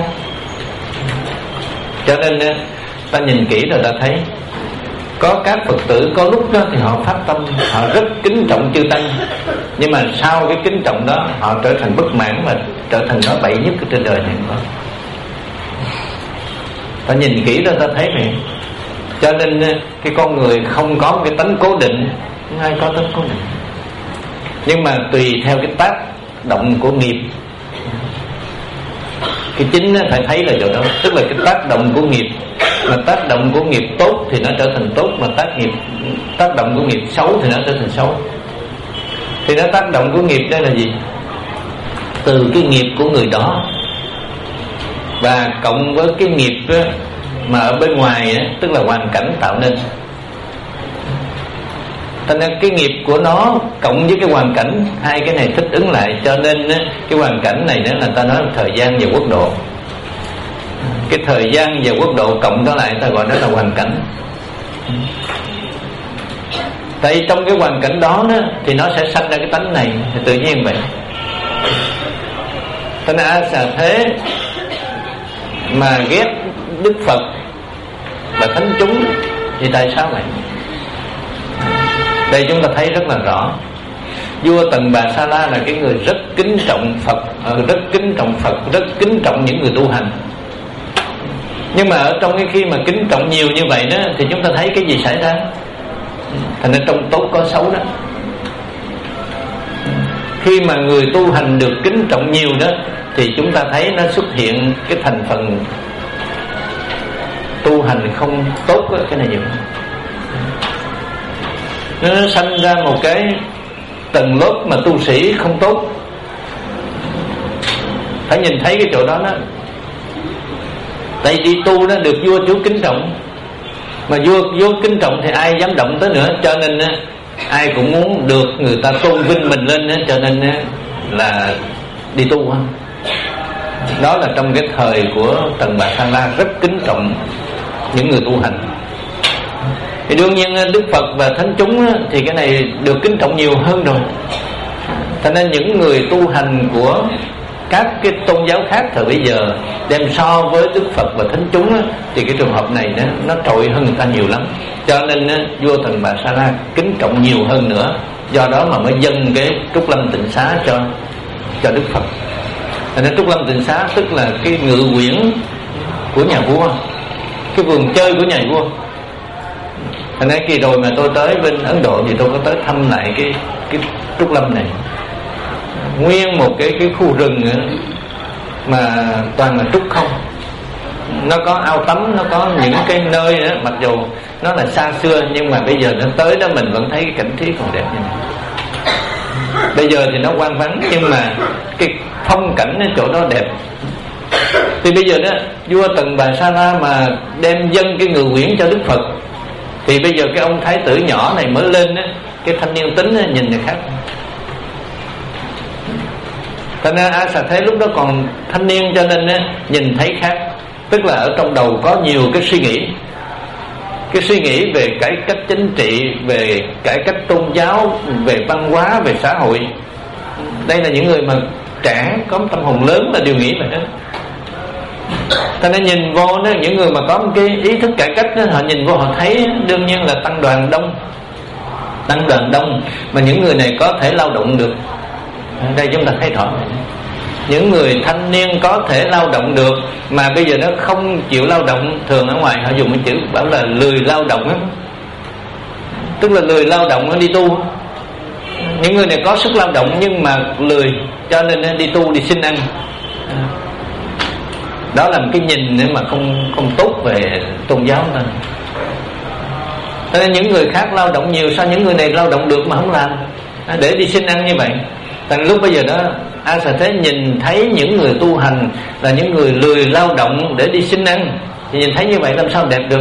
Cho nên ta nhìn kỹ rồi ta thấy có các Phật tử có lúc đó thì họ phát tâm, họ rất kính trọng chư tăng, nhưng mà sau cái kính trọng đó họ trở thành bất mãn và trở thành nói bậy nhất trên đời này. Ta nhìn kỹ rồi ta thấy vậy. Cho nên cái con người không có một cái tánh cố định, không ai có tánh cố định, nhưng mà tùy theo cái tác động của nghiệp. Cái chính phải thấy là chỗ đó, tức là cái tác động của nghiệp. Mà tác động của nghiệp tốt thì nó trở thành tốt, mà tác nghiệp tác động của nghiệp xấu thì nó trở thành xấu. Thì nó tác động của nghiệp đây là gì? Từ cái nghiệp của người đó và cộng với cái nghiệp đó, mà ở bên ngoài đó, tức là hoàn cảnh tạo nên. Cho nên cái nghiệp của nó cộng với cái hoàn cảnh, hai cái này thích ứng lại, cho nên cái hoàn cảnh này đó là ta nói thời gian và quốc độ. Cái thời gian và quốc độ cộng đó lại ta gọi đó là hoàn cảnh. Tại trong cái hoàn cảnh đó, đó thì nó sẽ sanh ra cái tánh này, thì tự nhiên vậy. Cho nên A Xà Thế mà ghét Đức Phật và thánh chúng thì tại sao vậy? Đây chúng ta thấy rất là rõ. Vua Tần Bà Sa La là cái người rất kính trọng Phật, rất kính trọng Phật, rất kính trọng những người tu hành. Nhưng mà ở trong cái khi mà kính trọng nhiều như vậy đó thì chúng ta thấy cái gì xảy ra? Thành ra trong tốt có xấu đó. Khi mà người tu hành được kính trọng nhiều đó thì chúng ta thấy nó xuất hiện cái thành phần tu hành không tốt đó, cái này nhiều. Nó sanh ra một cái tầng lớp mà tu sĩ không tốt. Phải nhìn thấy cái chỗ đó đó. Tại đi tu nó được vua chúa kính trọng, mà vua vua kính trọng thì ai dám động tới nữa. Cho nên ai cũng muốn được người ta tôn vinh mình lên, cho nên là đi tu. Đó là trong cái thời của Tần Bà Sa La rất kính trọng những người tu hành. Thì đương nhiên Đức Phật và thánh chúng thì cái này được kính trọng nhiều hơn rồi. Cho nên những người tu hành của các cái tôn giáo khác thời bây giờ đem so với Đức Phật và thánh chúng thì cái trường hợp này nó, nó trội hơn người ta nhiều lắm. Cho nên vua Tần Bà Sa La kính trọng nhiều hơn nữa. Do đó mà mới dâng cái Trúc Lâm Tịnh Xá cho cho Đức Phật. Cho nên Trúc Lâm Tịnh Xá tức là cái ngự quyển của nhà vua, cái vườn chơi của nhà vua. Thành ra kỳ rồi mà tôi tới bên Ấn Độ thì tôi có tới thăm lại cái cái Trúc Lâm này. Nguyên một cái cái khu rừng mà toàn là trúc không. Nó có ao tắm, nó có những cái nơi đó, mặc dù nó là xa xưa nhưng mà bây giờ nó tới đó mình vẫn thấy cái cảnh trí còn đẹp như này. Bây giờ thì nó hoang vắng nhưng mà cái phong cảnh ở chỗ đó đẹp. Thì bây giờ đó vua Tần Bà Sa La mà đem dâng cái ngự quyển cho Đức Phật thì bây giờ cái ông thái tử nhỏ này mới lên á, cái thanh niên tính á, nhìn thì khác. Cho nên A Xà Thế lúc đó còn thanh niên cho nên á, nhìn thấy khác. Tức là ở trong đầu có nhiều cái suy nghĩ, cái suy nghĩ về cải cách chính trị, về cải cách tôn giáo, về văn hóa, về xã hội. Đây là những người mà trẻ có tâm hồn lớn là đều nghĩ vậy đó. Cho nên nhìn vô đó, những người mà có một cái ý thức cải cách đó, họ nhìn vô họ thấy đương nhiên là tăng đoàn đông, tăng đoàn đông mà những người này có thể lao động được. Đây chúng ta thấy rõ này. Những người thanh niên có thể lao động được mà bây giờ nó không chịu lao động. Thường ở ngoài họ dùng cái chữ bảo là lười lao động á, tức là lười lao động nó đi tu. Những người này có sức lao động nhưng mà lười, cho nên đi tu, đi xin ăn. Đó là một cái nhìn mà không không tốt về tôn giáo thôi. Cho nên những người khác lao động nhiều, sao những người này lao động được mà không làm, để đi xin ăn như vậy. Thành lúc bây giờ đó A Xà Thế nhìn thấy những người tu hành là những người lười lao động để đi xin ăn, thì nhìn thấy như vậy làm sao đẹp được.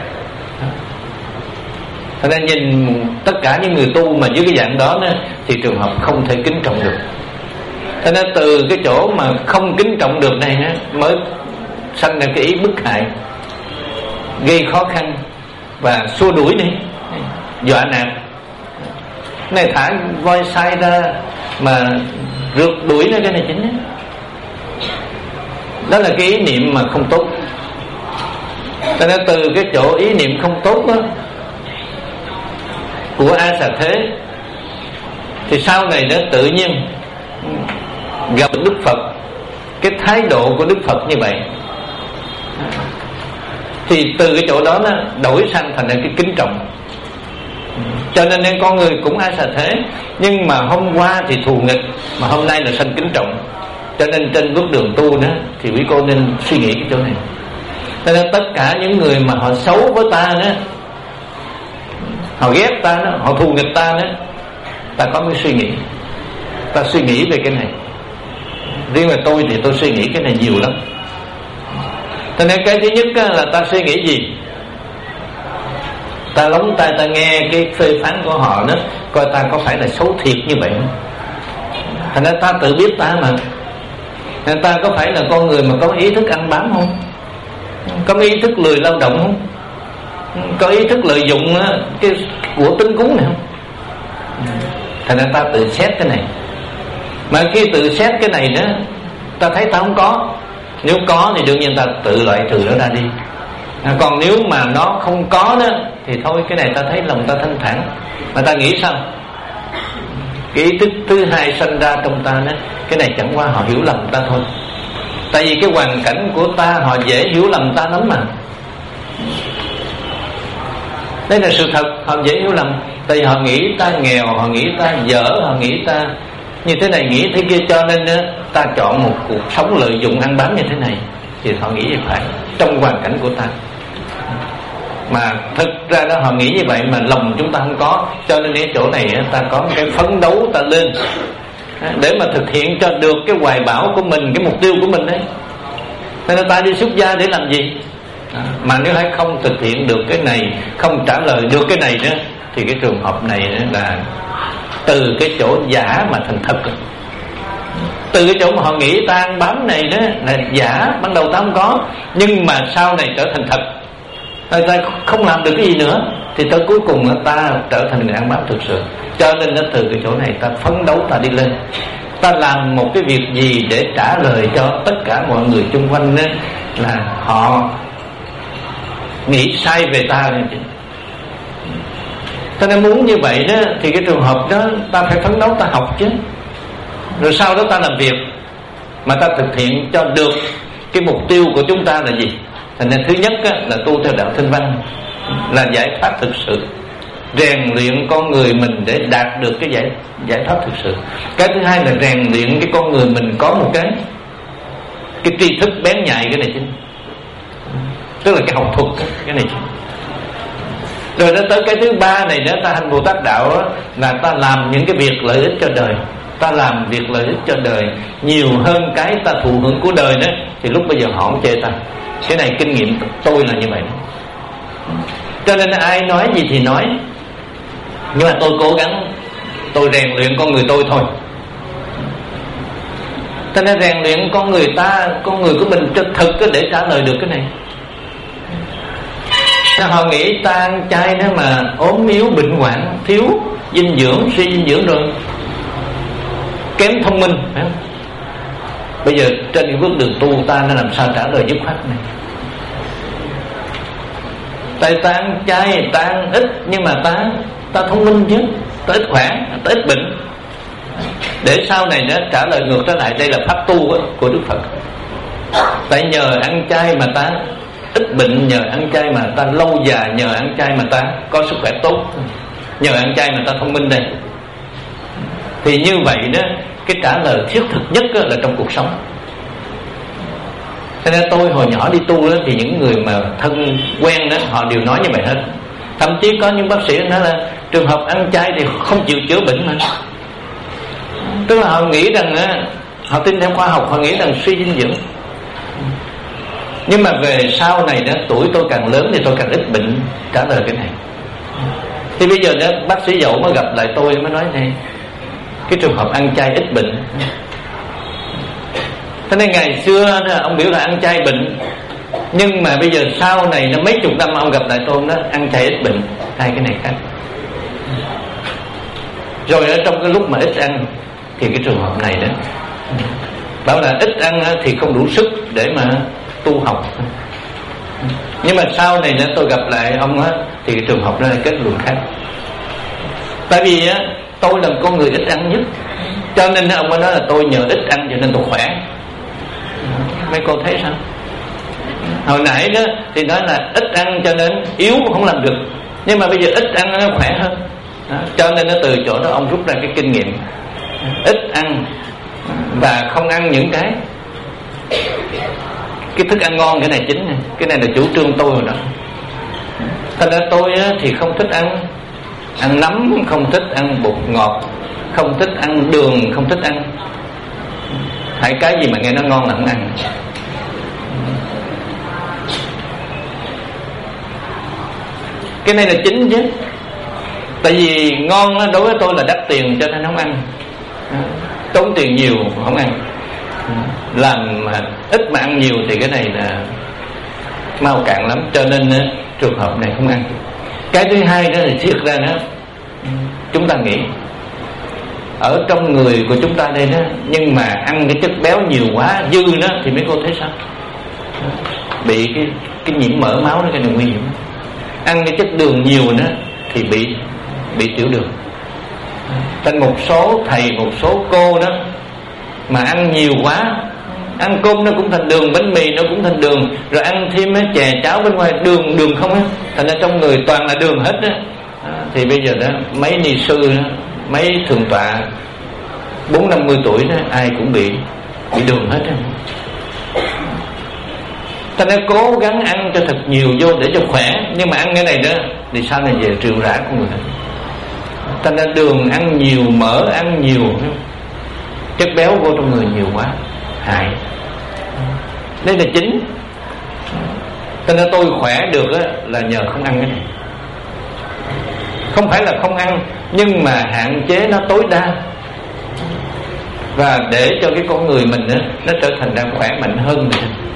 Thành ra nhìn tất cả những người tu mà dưới cái dạng đó, đó thì trường hợp không thể kính trọng được. Cho nên từ cái chỗ mà không kính trọng được này đó, mới sanh ra cái ý bức hại, gây khó khăn và xua đuổi đi, dọa nạt. Này thả voi sai ra mà rượt đuổi nó, cái này chính đó. Đó là cái ý niệm mà không tốt. Cho nên từ cái chỗ ý niệm không tốt đó của A Xà Thế thì sau này nó tự nhiên gặp Đức Phật, cái thái độ của Đức Phật như vậy thì từ cái chỗ đó nó đổi sang thành cái kính trọng. Cho nên nên con người cũng A Xà Thế, nhưng mà hôm qua thì thù nghịch, mà hôm nay là sanh kính trọng. Cho nên trên bước đường tu đó thì quý cô nên suy nghĩ cái chỗ này. Cho nên tất cả những người mà họ xấu với ta đó, họ ghét ta đó, họ thù nghịch ta đó, ta có cái suy nghĩ, ta suy nghĩ về cái này. Riêng về tôi thì tôi suy nghĩ cái này nhiều lắm. Cho nên cái thứ nhất là ta suy nghĩ gì, ta lóng tai ta nghe cái phê phán của họ đó, coi ta có phải là xấu thiệt như vậy không. Thành ra ta tự biết ta mà. Nên ta có phải là con người mà có ý thức ăn bám không, có ý thức lười lao động không, có ý thức lợi dụng cái của tính cúng này không. Thành ra ta tự xét cái này. Mà khi tự xét cái này đó, ta thấy ta không có. Nếu có thì đương nhiên ta tự loại trừ nó ra đi. À, còn nếu mà nó không có đó thì thôi, cái này ta thấy lòng ta thanh thản. Mà ta nghĩ sao? Cái ý thức thứ hai sanh ra trong ta đó, cái này chẳng qua họ hiểu lầm ta thôi. Tại vì cái hoàn cảnh của ta họ dễ hiểu lầm ta lắm mà. Đây là sự thật, họ dễ hiểu lầm. Tại vì họ nghĩ ta nghèo, họ nghĩ ta dở, họ nghĩ ta như thế này, nghĩ thế kia, cho nên đó, ta chọn một cuộc sống lợi dụng ăn bám như thế này. Thì họ nghĩ như phải trong hoàn cảnh của ta. Mà thực ra đó họ nghĩ như vậy mà lòng chúng ta không có. Cho nên cái chỗ này ta có một cái phấn đấu ta lên để mà thực hiện cho được cái hoài bão của mình, cái mục tiêu của mình đấy. Nên ta đi xuất gia để làm gì? Mà nếu hay không thực hiện được cái này, không trả lời được cái này nữa, thì cái trường hợp này là từ cái chỗ giả mà thành thật. Từ cái chỗ mà họ nghĩ ta ăn bám này đó là giả, ban đầu ta không có, nhưng mà sau này trở thành thật, ta, ta không làm được cái gì nữa, thì tới cuối cùng ta trở thành người ăn bám thực sự. Cho nên nó từ cái chỗ này ta phấn đấu, ta đi lên, ta làm một cái việc gì để trả lời cho tất cả mọi người chung quanh đó, là họ nghĩ sai về ta. Cho nên muốn như vậy đó, thì cái trường hợp đó ta phải phấn đấu, ta học chứ, rồi sau đó ta làm việc mà ta thực hiện cho được cái mục tiêu của chúng ta là gì. Thành nên thứ nhất á, là tu theo đạo Thanh Văn là giải pháp thực sự, rèn luyện con người mình để đạt được cái giải giải pháp thực sự. Cái thứ hai là rèn luyện cái con người mình có một cái cái tri thức bén nhạy, cái này chính, tức là cái học thuật, cái này chính. Rồi nó tới cái thứ ba này nữa, ta hành Bồ Tát đạo đó, là ta làm những cái việc lợi ích cho đời, ta làm việc lợi ích cho đời nhiều hơn cái ta thụ hưởng của đời đó, thì lúc bây giờ họ không chê ta. Cái này kinh nghiệm tôi là như vậy. Cho nên ai nói gì thì nói, nhưng mà tôi cố gắng, tôi rèn luyện con người tôi thôi. Cho nên rèn luyện con người ta, con người của mình cho thực để trả lời được cái này. Họ nghĩ ta ăn chay đó mà ốm yếu bệnh hoạn, thiếu dinh dưỡng, suy dinh dưỡng rồi kém thông minh. Bây giờ trên cái bước đường tu ta nó làm sao trả lời dứt khoát này. Tại ta ăn chay, ta ăn ít, nhưng mà ta ta thông minh chứ, ta ít khỏe, ta ít bệnh, để sau này nó trả lời ngược trở lại. Đây là pháp tu của Đức Phật. Tại nhờ ăn chay mà ta ít bệnh, nhờ ăn chay mà ta lâu dài, nhờ ăn chay mà ta có sức khỏe tốt, nhờ ăn chay mà ta thông minh đây. Thì như vậy đó, cái trả lời thiết thực nhất là trong cuộc sống. Cho nên tôi hồi nhỏ đi tu đó, thì những người mà thân quen đó, họ đều nói như vậy hết. Thậm chí có những bác sĩ nói là trường hợp ăn chay thì không chịu chữa bệnh mà. Tức là họ nghĩ rằng, họ tin theo khoa học, họ nghĩ rằng suy dinh dưỡng. Nhưng mà về sau này đó, tuổi tôi càng lớn thì tôi càng ít bệnh, trả lời cái này. Thì bây giờ đó, bác sĩ Dậu mới gặp lại tôi mới nói này, cái trường hợp ăn chay ít bệnh. Thế nên ngày xưa đó, ông biểu là ăn chay bệnh, nhưng mà bây giờ sau này nó mấy chục năm ông gặp lại tôi, nó ăn chay ít bệnh, hai cái này khác. Rồi ở trong cái lúc mà ít ăn thì cái trường hợp này đó, bảo là ít ăn thì không đủ sức để mà tu học. Nhưng mà sau này nữa tôi gặp lại ông á, thì cái trường hợp đó là kết luận khác. Tại vì á, tôi là con người ít ăn nhất, cho nên ông mới nói là tôi nhờ ít ăn cho nên tôi khỏe. Mấy cô thấy sao? Hồi nãy đó thì nói là ít ăn cho nên yếu không làm được, nhưng mà bây giờ ít ăn nó khỏe hơn đó. Cho nên nó từ chỗ đó ông rút ra cái kinh nghiệm ít ăn và không ăn những cái cái thức ăn ngon. Cái này chính này, cái này là chủ trương tôi rồi đó. Thành ra tôi thì không thích ăn ăn nấm, không thích ăn bột ngọt, không thích ăn đường, không thích ăn hãy cái gì mà nghe nó ngon là không ăn. Cái này là chính chứ. Tại vì ngon đối với tôi là đắt tiền cho nên không ăn, tốn tiền nhiều không ăn. Làm ít mà ăn nhiều thì cái này là mau cạn lắm, cho nên trường hợp này không ăn. Cái thứ hai đó là siết ra đó, chúng ta nghĩ ở trong người của chúng ta đây đó, nhưng mà ăn cái chất béo nhiều quá dư đó thì mấy cô thấy sao? Bị cái cái nhiễm mỡ máu đó, cái này nguy hiểm. Ăn cái chất đường nhiều đó thì bị bị tiểu đường. Thành một số thầy, một số cô đó mà ăn nhiều quá, ăn cơm nó cũng thành đường, bánh mì nó cũng thành đường, rồi ăn thêm chè cháo bên ngoài đường đường không á, thành ra trong người toàn là đường hết á. Thì bây giờ đó mấy ni sư đó, mấy thượng tọa bốn năm mươi tuổi đó, ai cũng bị bị đường hết á. Thành ra cố gắng ăn cho thật nhiều vô để cho khỏe, nhưng mà ăn cái này đó thì sau này về rượu rã của người. Thành ra đường ăn nhiều, mỡ ăn nhiều, chất béo vô trong người nhiều quá hại. Đây là chính. Cho nên tôi khỏe được á, là nhờ không ăn cái này. Không phải là không ăn, nhưng mà hạn chế nó tối đa. và để cho cái con người mình á, nó trở thành ra khỏe mạnh hơn.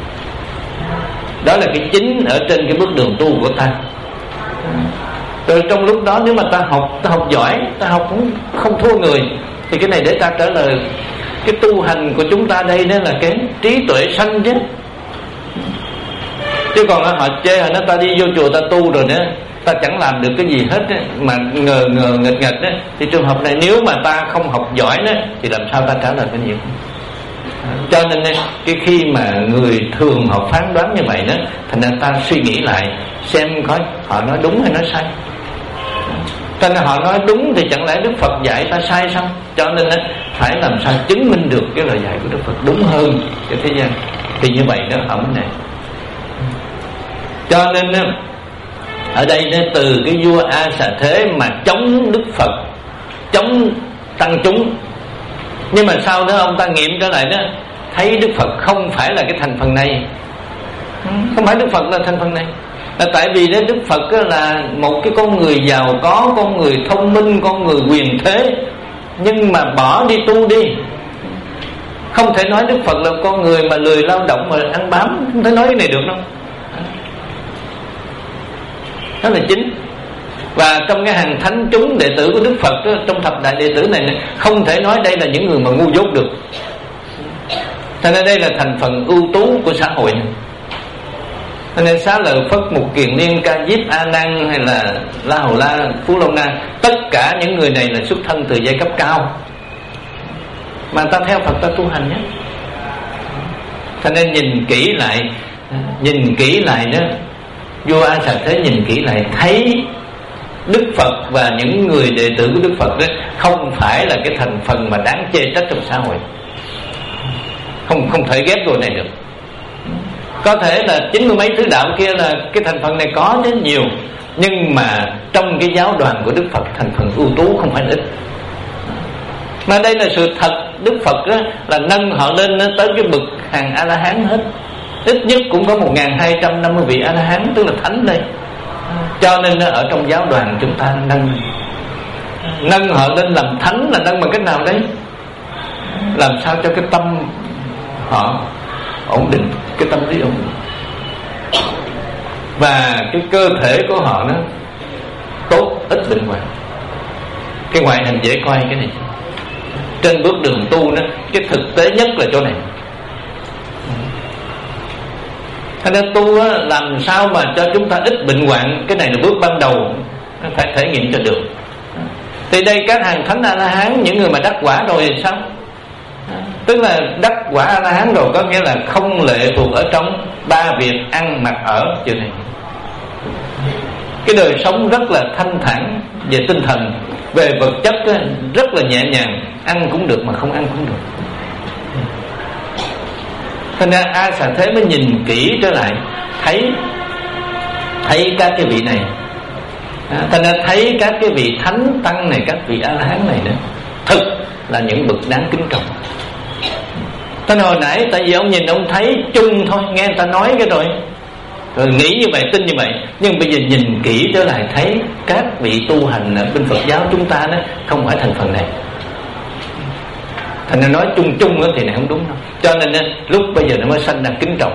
Đó là cái chính ở trên cái bước đường tu của ta. Rồi trong lúc đó nếu mà ta học, ta học giỏi, ta học cũng không thua người, thì cái này để ta trả lời. Cái tu hành của chúng ta đây đó là cái trí tuệ sanh chứ. Chứ còn họ chê họ nói ta đi vô chùa ta tu rồi đó, ta chẳng làm được cái gì hết á, mà ngờ ngờ nghịch nghịch á, thì trường hợp này nếu mà ta không học giỏi đó, thì làm sao ta trả lời cái gì? Cho nên cái khi mà người thường họ phán đoán như vậy đó, thành ra ta suy nghĩ lại xem coi họ nói đúng hay nói sai. Cho nên họ nói đúng thì chẳng lẽ Đức Phật dạy ta sai sao? Cho nên phải làm sao chứng minh được cái lời dạy của Đức Phật đúng hơn cho thế gian. Thì như vậy đó họ mới này. Cho nên ở đây nó từ cái vua A Xà Thế mà chống Đức Phật, chống tăng chúng. Nhưng mà sau đó ông ta nghiệm trở lại đó, thấy Đức Phật không phải là cái thành phần này. Không phải Đức Phật là thành phần này. Là tại vì đó Đức Phật là một cái con người giàu có, con người thông minh, con người quyền thế, nhưng mà bỏ đi tu đi. Không thể nói Đức Phật là con người mà lười lao động mà ăn bám, không thể nói cái này được đâu. Đó là chính. Và trong cái hàng thánh chúng đệ tử của Đức Phật đó, trong thập đại đệ tử này, này không thể nói đây là những người mà ngu dốt được. Cho nên đây là thành phần ưu tú của xã hội này. Cho nên Xá Lợi Phất, Mục Kiền Liên, Ca Diếp, A Nan hay là La Hầu La, Phú Lâu Na, tất cả những người này là xuất thân từ giai cấp cao, mà ta theo Phật ta tu hành nhé. Cho nên nhìn kỹ lại, nhìn kỹ lại đó, vua A Xà Thế nhìn kỹ lại thấy Đức Phật và những người đệ tử của Đức Phật đó không phải là cái thành phần mà đáng chê trách trong xã hội. Không không thể ghép vô này được. Có thể là chín mươi mấy thứ đạo kia là cái thành phần này có đến nhiều, nhưng mà trong cái giáo đoàn của Đức Phật thành phần ưu tú không phải là ít. Mà đây là sự thật. Đức Phật đó, là nâng họ lên tới cái bậc hàng A-la-hán hết. Ít nhất cũng có một nghìn hai trăm năm mươi vị A-la-hán, tức là thánh đây. Cho nên ở trong giáo đoàn chúng ta nâng Nâng họ lên làm thánh là nâng bằng cách nào đấy? Làm sao cho cái tâm họ ổn định, cái tâm lý ổn định, và cái cơ thể của họ nó tốt, ít bệnh hoạn. Cái ngoại hình dễ coi cái này. Trên bước đường tu đó, cái thực tế nhất là chỗ này. Thành ra tu á, làm sao mà cho chúng ta ít bệnh hoạn, cái này là bước ban đầu, phải thể nghiệm cho được. Thì đây các hàng thánh A-la-hán, những người mà đắc quả rồi thì sao? Tức là đắc quả A-la-hán rồi có nghĩa là không lệ thuộc ở trong ba việc ăn mặc ở chuyện này. Cái đời sống rất là thanh thản về tinh thần, về vật chất rất là nhẹ nhàng, ăn cũng được mà không ăn cũng được. Thành ra A Xà Thế mới nhìn kỹ trở lại, thấy thấy các cái vị này, thành ra thấy các cái vị thánh tăng này, các vị A-la-hán này nữa, thực là những bậc đáng kính trọng. Thế hồi nãy tại vì ông nhìn ông thấy chung thôi, nghe người ta nói cái rồi rồi nghĩ như vậy, tin như vậy. Nhưng bây giờ nhìn kỹ trở lại thấy các vị tu hành ở bên Phật giáo chúng ta đó không phải thành phần này. Thành ra nói chung chung thì này không đúng đâu. Cho nên lúc bây giờ nó mới sanh ra kính trọng.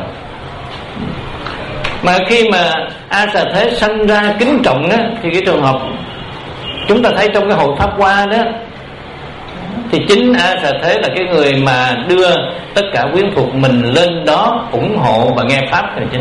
Mà khi mà A Xà Thế sanh ra kính trọng đó, thì cái trường hợp chúng ta thấy trong cái hội Pháp Hoa đó, thì chính A Xà Thế là cái người mà đưa tất cả quyến thuộc mình lên đó ủng hộ và nghe Pháp rồi chính.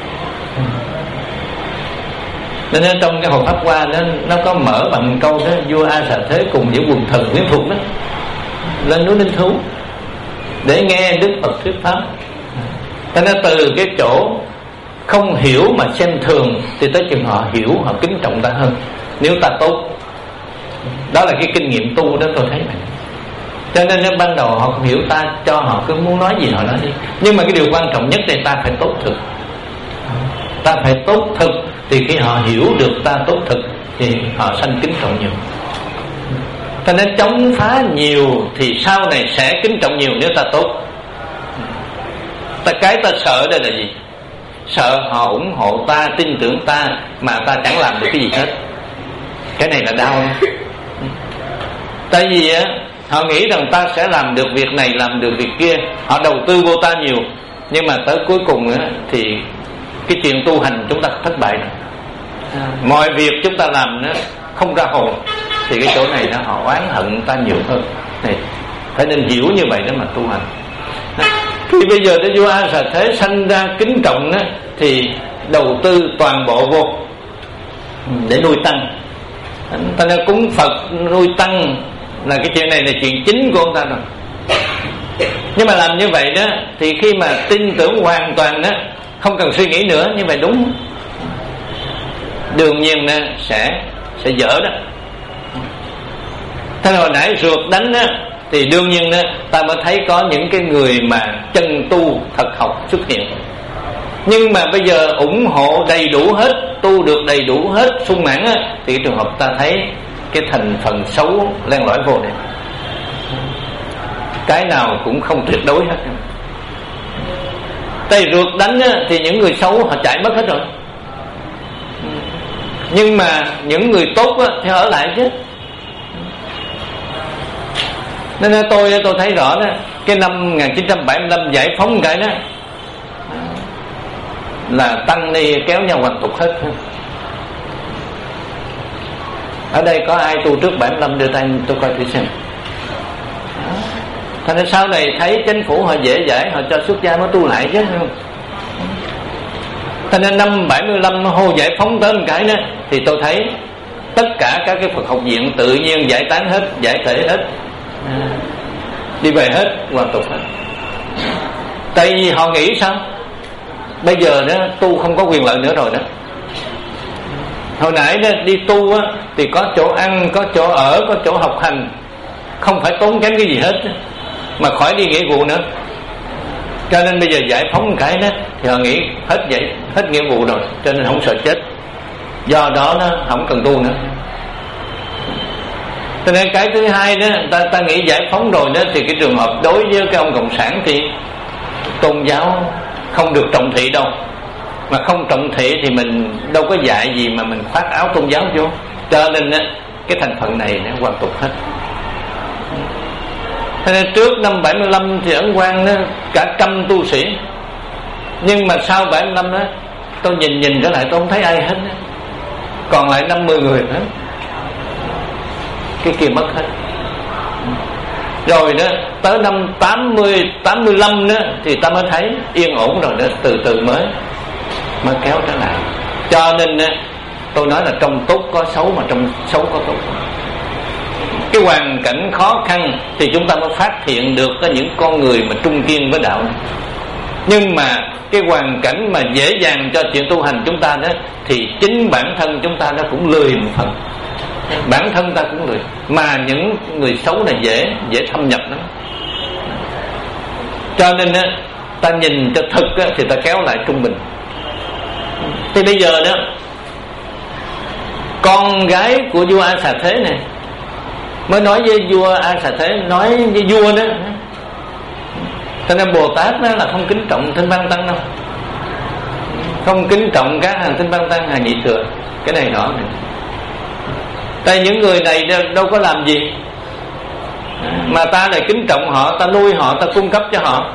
Nên trong cái hội Pháp Hoa đó, nó có mở bằng câu đó: vua A Xà Thế cùng với quần thần quyến thuộc đó lên núi Linh Thú để nghe Đức Phật thuyết pháp. Cho nên từ cái chỗ không hiểu mà xem thường, thì tới chừng họ hiểu, họ kính trọng ta hơn nếu ta tốt. Đó là cái kinh nghiệm tu đó tôi thấy này. Cho nên nếu ban đầu họ không hiểu, ta cho họ cứ muốn nói gì họ nói đi. Nhưng mà cái điều quan trọng nhất là ta phải tốt thực. Ta phải tốt thực, thì khi họ hiểu được ta tốt thực thì họ sanh kính trọng nhiều. Cho nên chống phá nhiều thì sau này sẽ kính trọng nhiều nếu ta tốt. Ta cái ta sợ đây là gì? Sợ họ ủng hộ ta, tin tưởng ta mà ta chẳng làm được cái gì hết. Cái này là đau. Tại vì á, Họ nghĩ rằng ta sẽ làm được việc này, làm được việc kia, họ đầu tư vô ta nhiều, nhưng mà tới cuối cùng á, thì cái chuyện tu hành chúng ta thất bại rồi. Mọi việc chúng ta làm nó không ra hồn, thì cái chỗ này nó họ oán hận ta nhiều hơn. Thì phải nên hiểu như vậy để mà tu hành. Khi bây giờ cái vua A Xà Thế sanh ra kính trọng đó, thì đầu tư toàn bộ vô để nuôi tăng. Ta nên cúng Phật nuôi tăng là cái chuyện này là chuyện chính của ông ta rồi. Nhưng mà làm như vậy đó, thì khi mà tin tưởng hoàn toàn đó, không cần suy nghĩ nữa, như vậy đúng, đương nhiên sẽ sẽ dở đó. Thế hồi nãy ruột đánh đó, thì đương nhiên đó, ta mới thấy có những cái người mà chân tu thật học xuất hiện. Nhưng mà bây giờ ủng hộ đầy đủ hết, tu được đầy đủ hết, sung mãn á, thì cái trường hợp ta thấy cái thành phần xấu len lỏi vô này, cái nào cũng không tuyệt đối hết. Tay ruột đánh á, thì những người xấu họ chạy mất hết rồi, nhưng mà những người tốt á, thì ở lại chứ. Nên tôi tôi thấy rõ đó, cái năm một nghìn chín trăm bảy mươi lăm giải phóng cái đó là tăng ni kéo nhau hoàn tục hết. Ở đây có ai tu trước bảy mươi lăm đưa tay tôi coi thử xem. Thế nên sau này thấy chính phủ họ dễ dãi, họ cho xuất gia mới tu lại chứ. Thế nên năm bảy mươi lăm hô giải phóng tới một cái đó, thì tôi thấy tất cả các cái Phật học viện tự nhiên giải tán hết, giải thể hết, đi về hết, hoàn tục hết. Tại vì họ nghĩ sao? Bây giờ đó tu không có quyền lợi nữa rồi đó. Hồi nãy đó đi tu á, thì có chỗ ăn, có chỗ ở, có chỗ học hành, không phải tốn kém cái gì hết, mà khỏi đi nghĩa vụ nữa. Cho nên bây giờ giải phóng một cái đó, thì họ nghĩ hết vậy, hết nghĩa vụ rồi, cho nên không sợ chết. Do đó nó không cần tu nữa. Cho nên cái thứ hai đó, ta ta nghĩ giải phóng rồi đó, thì cái trường hợp đối với cái ông cộng sản thì tôn giáo không được trọng thị đâu. Mà không trọng thị thì mình đâu có dạy gì mà mình khoác áo tôn giáo vô. Cho nên á, cái thành phần này nó hoàn tục hết. Cho nên trước năm bảy mươi lăm thì Ấn Quang đó, cả trăm tu sĩ. Nhưng mà sau bảy mươi lăm đó, tôi nhìn nhìn trở lại tôi không thấy ai hết đó. Còn lại năm mươi người nữa, cái kia mất hết. Rồi đó, tới năm tám mươi, tám mươi lăm đó, thì ta mới thấy yên ổn rồi đó, từ từ mới mới kéo trở lại. Cho nên đó, tôi nói là trong tốt có xấu, mà trong xấu có tốt. Cái hoàn cảnh khó khăn thì chúng ta mới phát hiện được có những con người mà trung kiên với đạo này. Nhưng mà cái hoàn cảnh mà dễ dàng cho chuyện tu hành chúng ta đó, thì chính bản thân chúng ta nó cũng lười một phần. Bản thân ta cũng lười, mà những người xấu này dễ dễ thâm nhập lắm. Cho nên á, ta nhìn cho thực á, thì ta kéo lại trung bình. Thì bây giờ đó, con gái của vua A Xà Thế này mới nói với vua A Xà Thế, nói với vua đó. Cho nên Bồ Tát đó là không kính trọng Thanh Văn Tăng đâu, không kính trọng các hàng Thanh Văn Tăng, hàng Nhị Thừa. Cái này rõ này. Tại những người này đâu có làm gì mà ta lại kính trọng họ, ta nuôi họ, ta cung cấp cho họ.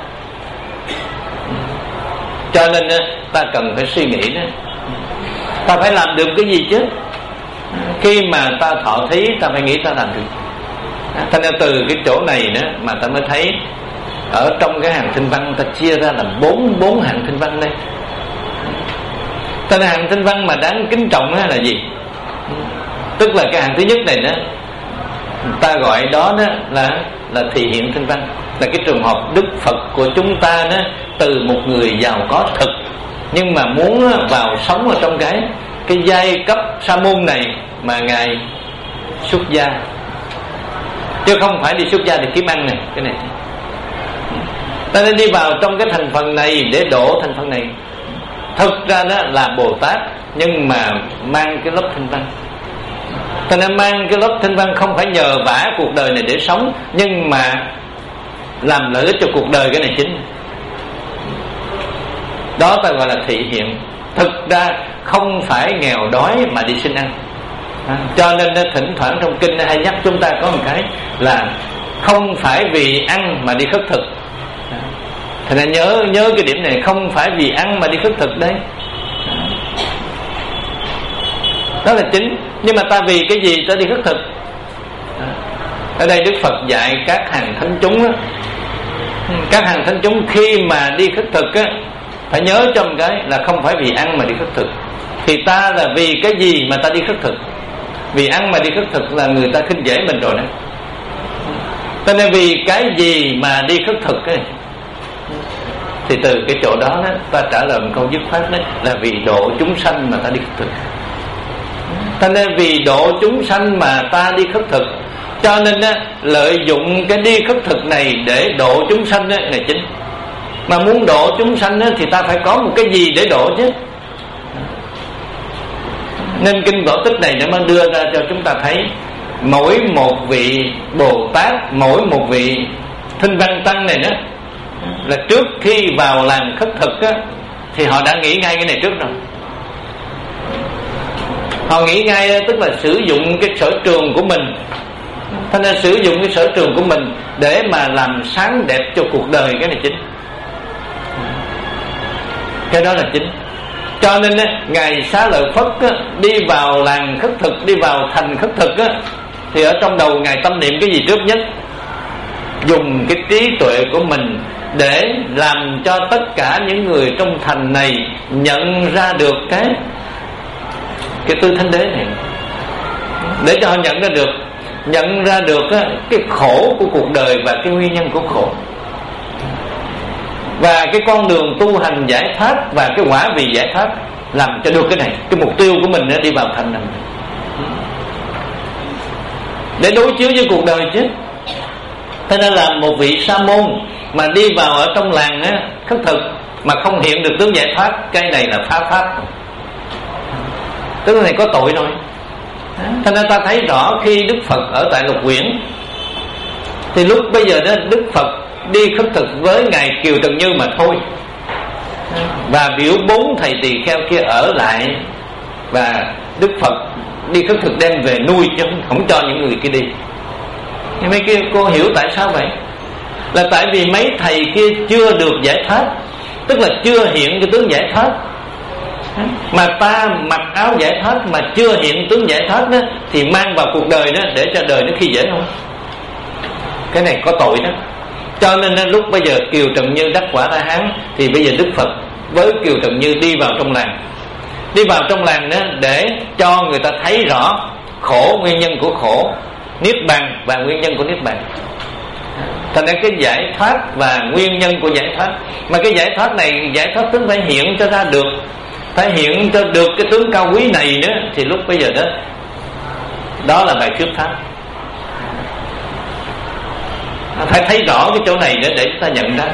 Cho nên ta cần phải suy nghĩ đó, ta phải làm được cái gì chứ. Khi mà ta thọ thí, ta phải nghĩ ta làm được. Thành ra từ cái chỗ này đó mà ta mới thấy ở trong cái hàng Thanh Văn ta chia ra là bốn bốn hàng Thanh Văn đây. Thành ra hàng Thanh Văn mà đáng kính trọng là gì? Tức là cái hàng thứ nhất này đó, ta gọi đó, đó là là thị hiện Thanh Văn, là cái trường hợp Đức Phật của chúng ta đó, từ một người giàu có thực nhưng mà muốn vào sống ở trong cái cái giai cấp sa môn này mà ngài xuất gia, chứ không phải đi xuất gia để kiếm ăn này. Cái này ta nên đi vào trong cái thành phần này để đổ thành phần này. Thực ra đó là Bồ Tát, nhưng mà mang cái lớp Thanh Văn. Cho nên mang cái lớp Thanh Văn không phải nhờ vả cuộc đời này để sống, nhưng mà làm lợi ích cho cuộc đời, cái này chính. Đó ta gọi là thị hiện. Thực ra không phải nghèo đói mà đi xin ăn. À, cho nên thỉnh thoảng trong kinh hay nhắc chúng ta có một cái là không phải vì ăn mà đi khất thực. Thành ra nhớ nhớ cái điểm này, không phải vì ăn mà đi khất thực đấy. Đó là chính. Nhưng mà ta vì cái gì ta đi khất thực? Ở đây Đức Phật dạy các hàng thánh chúng á, các hàng thánh chúng khi mà đi khất thực á, phải nhớ trong cái là không phải vì ăn mà đi khất thực. Thì ta là vì cái gì mà ta đi khất thực? Vì ăn mà đi khất thực là người ta khinh dễ mình rồi đó. Cho nên vì cái gì mà đi khất thực ấy, thì từ cái chỗ đó, đó ta trả lời một câu dứt khoát đấy, là vì độ chúng sanh mà ta đi khất thực. Cho nên vì độ chúng sanh mà ta đi khất thực, cho nên á, lợi dụng cái đi khất thực này để độ chúng sanh á, là chính. Mà muốn độ chúng sanh á, thì ta phải có một cái gì để độ chứ. Nên kinh Cổ Tích này nó mới đưa ra cho chúng ta thấy, mỗi một vị Bồ Tát, mỗi một vị Thinh Văn Tăng này đó, là trước khi vào làng khất thực á, thì họ đã nghĩ ngay cái này trước rồi. Họ nghĩ ngay, tức là sử dụng cái sở trường của mình. Thế nên sử dụng cái sở trường của mình để mà làm sáng đẹp cho cuộc đời, cái này chính. Cái đó là chính. Cho nên á, Ngài Xá Lợi Phất á, đi vào làng khất thực, đi vào thành khất thực á, thì ở trong đầu Ngài tâm niệm cái gì trước nhất? Dùng cái trí tuệ của mình để làm cho tất cả những người trong thành này nhận ra được cái cái tư thánh đế này, để cho họ nhận ra được nhận ra được á, cái khổ của cuộc đời và cái nguyên nhân của khổ, và cái con đường tu hành giải thoát và cái quả vị giải thoát. Làm cho được cái này, cái mục tiêu của mình đi vào thành này, để đối chiếu với cuộc đời chứ. Thế nên là một vị sa môn mà đi vào ở trong làng á, khất thực mà không hiện được tướng giải thoát, cái này là phá pháp, tức là này có tội rồi. Thế nên ta thấy rõ khi Đức Phật ở tại Lục Uyển, thì lúc bây giờ đó Đức Phật đi khất thực với Ngài Kiều Trần Như mà thôi, và biểu bốn thầy tỳ kheo kia ở lại, và Đức Phật đi khất thực đem về nuôi chứ không cho những người kia đi. Nhưng mấy kia cô hiểu tại sao vậy? Là tại vì mấy thầy kia chưa được giải thoát, tức là chưa hiện cái tướng giải thoát. Mà ta mặc áo giải thoát mà chưa hiện tướng giải thoát đó, thì mang vào cuộc đời đó để cho đời nó khi dễ không? Cái này có tội đó. Cho nên lúc bây giờ Kiều Trần Như đắc quả A Hán, thì bây giờ Đức Phật với Kiều Trần Như đi vào trong làng, đi vào trong làng đó để cho người ta thấy rõ khổ, nguyên nhân của khổ, niết bàn và nguyên nhân của niết bàn. Thành ra cái giải thoát và nguyên nhân của giải thoát, mà cái giải thoát này, giải thoát tướng phải hiện cho ra được, phải hiện cho được cái tướng cao quý này nữa, thì lúc bây giờ đó, đó là bài thuyết pháp. Phải thấy rõ cái chỗ này để để chúng ta nhận ra.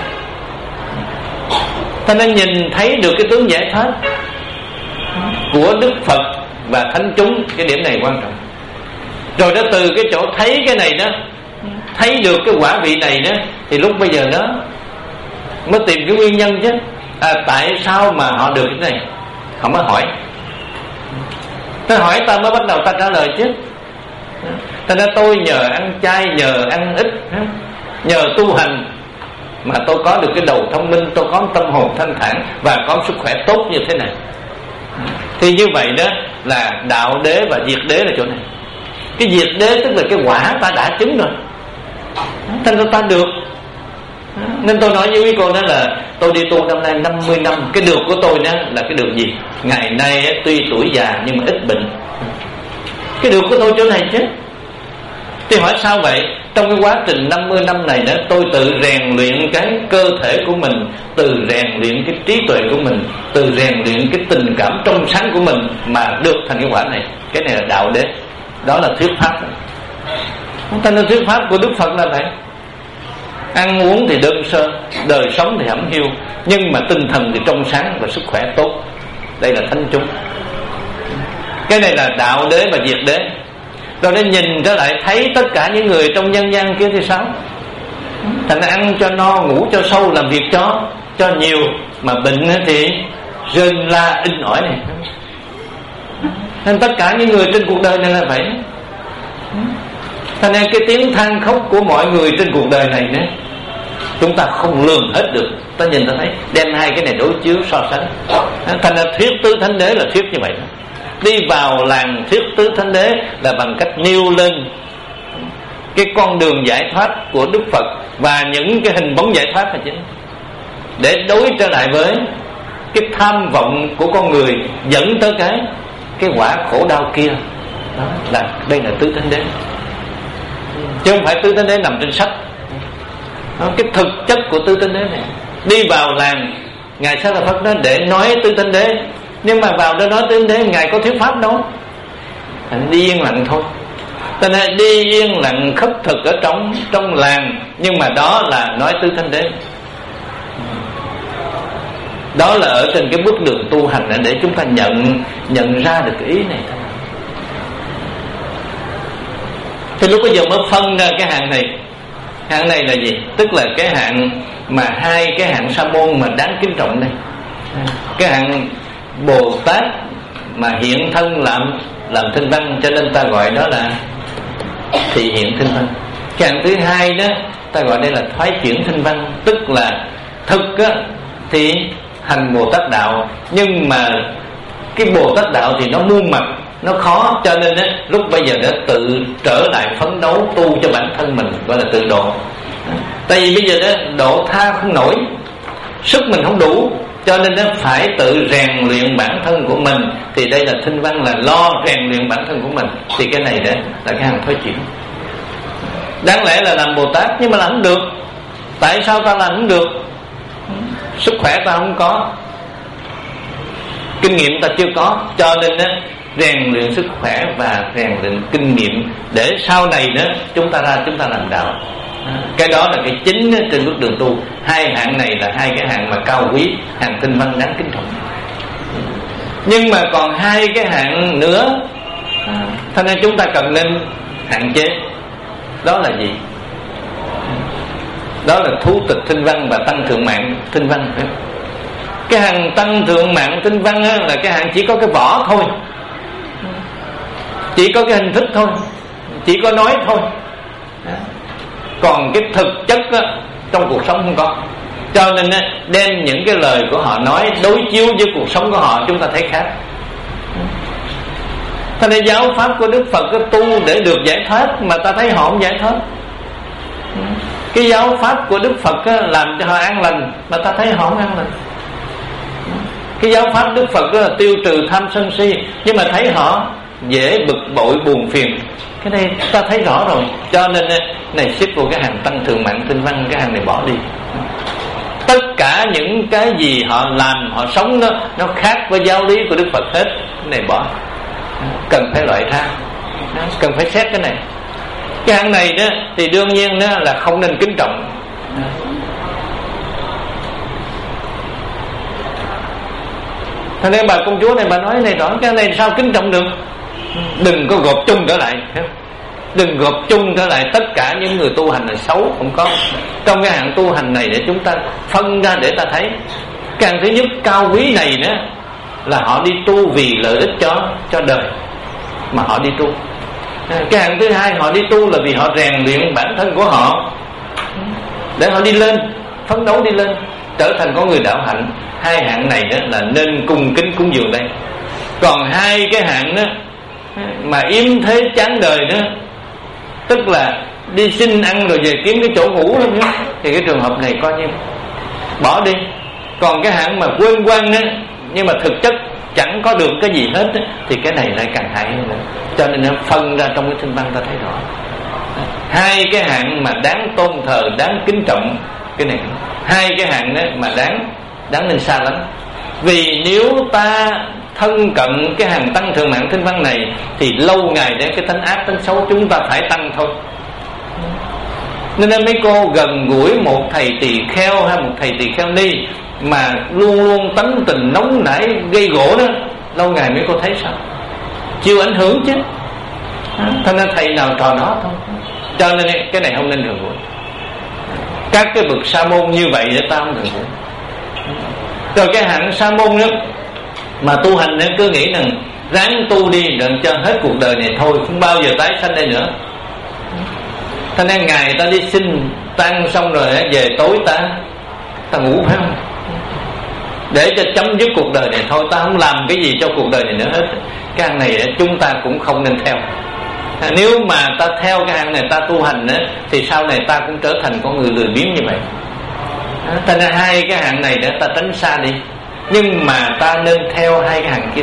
Ta nên nhìn thấy được cái tướng giải thoát của Đức Phật và thánh chúng, cái điểm này quan trọng. Rồi đó từ cái chỗ thấy cái này đó, thấy được cái quả vị này đó, thì lúc bây giờ đó mới tìm cái nguyên nhân chứ. À, tại sao mà họ được cái này? Họ mới hỏi. Ta hỏi ta mới bắt đầu ta trả lời chứ. Thành ra tôi nhờ ăn chay, nhờ ăn ít, nhờ tu hành mà tôi có được cái đầu thông minh, tôi có tâm hồn thanh thản và có sức khỏe tốt như thế này. Thì như vậy đó là đạo đế và diệt đế là chỗ này. Cái diệt đế tức là cái quả ta đã chứng rồi, thành ra ta được. Nên tôi nói với quý cô đó là tôi đi tu năm nay năm mươi năm. Cái được của tôi đó là cái được gì? Ngày nay tuy tuổi già nhưng mà ít bệnh. Cái được của tôi chỗ này chứ. Thì hỏi sao vậy? Trong cái quá trình năm mươi năm này đó, tôi tự rèn luyện cái cơ thể của mình, tự rèn luyện cái trí tuệ của mình, tự rèn luyện cái tình cảm trong sáng của mình mà được thành cái quả này. Cái này là đạo đế. Đó là thuyết pháp. Thành ra thuyết pháp của Đức Phật là vậy. Ăn uống thì đơn sơ, đời sống thì hẩm hiu, nhưng mà tinh thần thì trong sáng và sức khỏe tốt. Đây là thánh chúng. Cái này là đạo đế và diệt đế. Rồi nên nhìn trở lại thấy tất cả những người trong nhân gian kia thì sao? Thành ra ăn cho no, ngủ cho sâu, làm việc cho cho nhiều, mà bệnh thì rên la in ỏi này. Nên tất cả những người trên cuộc đời này là vậy. Cho nên cái tiếng than khóc của mọi người trên cuộc đời này nữa, chúng ta không lường hết được. Ta nhìn ta thấy đem hai cái này đối chiếu so sánh. Thành ra thuyết tứ thánh đế là thuyết như vậy đó. Đi vào làng thuyết tứ thánh đế là bằng cách nêu lên cái con đường giải thoát của Đức Phật và những cái hình bóng giải thoát là chính, để đối trở lại với cái tham vọng của con người dẫn tới cái cái quả khổ đau kia. Đó là đây là tứ thánh đế, chứ không phải tứ thánh đế nằm trên sách. Đó, cái thực chất của tứ thánh đế này, đi vào làng ngài Sa La Phật đó để nói tứ thánh đế, nhưng mà vào đó nói tứ thánh đế ngài có thuyết pháp đâu, đi yên lặng thôi. Cho nên đi yên lặng khất thực ở trong trong làng, nhưng mà đó là nói tứ thánh đế. Đó là ở trên cái bước đường tu hành để chúng ta nhận nhận ra được cái ý này thôi. Thì lúc bây giờ mới phân ra cái hạng này. Hạng này là gì? Tức là cái hạng mà hai cái hạng sa môn mà đáng kính trọng đây. Cái hạng Bồ Tát mà hiện thân làm làm thinh văn, cho nên ta gọi đó là thị hiện thinh văn. Cái hạng thứ hai đó ta gọi đây là thoái chuyển thinh văn, tức là thực á, thì hành Bồ Tát đạo, nhưng mà cái Bồ Tát đạo thì nó muôn mặt, nó khó, cho nên á, lúc bây giờ đã tự trở lại phấn đấu tu cho bản thân mình, gọi là tự độ. Tại vì bây giờ đó độ tha không nổi, sức mình không đủ, cho nên nó phải tự rèn luyện bản thân của mình. Thì đây là thinh văn, là lo rèn luyện bản thân của mình. Thì cái này đó là cái hàng thoái chuyển. Đáng lẽ là làm Bồ Tát nhưng mà làm không được. Tại sao ta làm không được? Sức khỏe ta không có, kinh nghiệm ta chưa có, cho nên đó, rèn luyện sức khỏe và rèn luyện kinh nghiệm để sau này đó chúng ta ra chúng ta làm đạo. Cái đó là cái chính đó, trên bước đường tu. Hai hạng này là hai cái hạng mà cao quý, hạng tinh văn đáng kính trọng. Nhưng mà còn hai cái hạng nữa, cho nên chúng ta cần nên hạn chế. Đó là gì? Đó là thú tịch thinh văn và tăng thượng mạng thinh văn. Cái hàng tăng thượng mạng thinh văn á, là cái hàng chỉ có cái vỏ thôi, chỉ có cái hình thức thôi, chỉ có nói thôi. Còn cái thực chất á, trong cuộc sống không có. Cho nên á, đem những cái lời của họ nói đối chiếu với cuộc sống của họ, chúng ta thấy khác. Thế nên giáo pháp của Đức Phật có tu để được giải thoát, mà ta thấy họ không giải thoát. Cái giáo pháp của Đức Phật á, làm cho họ an lành, mà ta thấy họ không an lành. Cái giáo pháp Đức Phật đó là tiêu trừ tham sân si, nhưng mà thấy họ dễ bực bội buồn phiền. Cái này ta thấy rõ rồi. Cho nên này xếp vào cái hàng tăng thượng mạng tinh văn, cái hàng này bỏ đi. Tất cả những cái gì họ làm, họ sống đó, nó khác với giáo lý của Đức Phật hết. Cái này bỏ, cần phải loại ra, cần phải xét cái này. Cái hạng này đó thì đương nhiên đó là không nên kính trọng. Thế nên bà công chúa này bà nói này rõ, cái này sao kính trọng được? Đừng có gộp chung trở lại, đừng gộp chung trở lại tất cả những người tu hành là xấu, không có. Trong cái hạng tu hành này để chúng ta phân ra để ta thấy. Cái hạng thứ nhất cao quý này nữa là họ đi tu vì lợi ích cho cho đời mà họ đi tu. Cái hạng thứ hai họ đi tu là vì họ rèn luyện bản thân của họ để họ đi lên, phấn đấu đi lên, trở thành con người đạo hạnh. Hai hạng này đó là nên cung kính cúng dường đây. Còn hai cái hạng đó mà yếm thế chán đời đó, tức là đi xin ăn rồi về kiếm cái chỗ ngủ lắm đó, thì cái trường hợp này coi như bỏ đi. Còn cái hạng mà quên quên đó, nhưng mà thực chất chẳng có được cái gì hết đó, thì cái này lại càng hại hơn nữa. Cho nên nó phân ra trong cái thinh văn ta thấy rõ. Hai cái hạng mà đáng tôn thờ, đáng kính trọng, cái này hai cái hạng đó mà đáng đáng nên xa lắm. Vì nếu ta thân cận cái hàng tăng thượng mạng thinh văn này thì lâu ngày để cái tánh ác tánh xấu chúng ta phải tăng thôi. Nên mấy cô gần gũi một thầy tỳ kheo hay một thầy tỳ kheo ni mà luôn luôn tánh tình nóng nảy gây gỗ đó, lâu ngày mấy cô thấy sao? Chịu ảnh hưởng chứ. Thế nên thầy nào trò đó thôi. Cho nên cái này không nên gần gũi. Các cái bậc sa môn như vậy để ta không gần gũi. Rồi cái hạng sa môn đó mà tu hành nữa cứ nghĩ rằng ráng tu đi đừng cho hết cuộc đời này thôi, không bao giờ tái sanh đây nữa. Cho nên ngày ta đi xin tăng xong rồi về tối ta ta ngủ, phải không? Để cho chấm dứt cuộc đời này thôi, ta không làm cái gì cho cuộc đời này nữa hết. Cái ăn này chúng ta cũng không nên theo. Nếu mà ta theo cái ăn này, ta tu hành á, thì sau này ta cũng trở thành con người lười biếng như vậy. Cho nên hai cái hạng này để ta tránh xa đi. Nhưng mà ta nên theo hai cái hạng kia.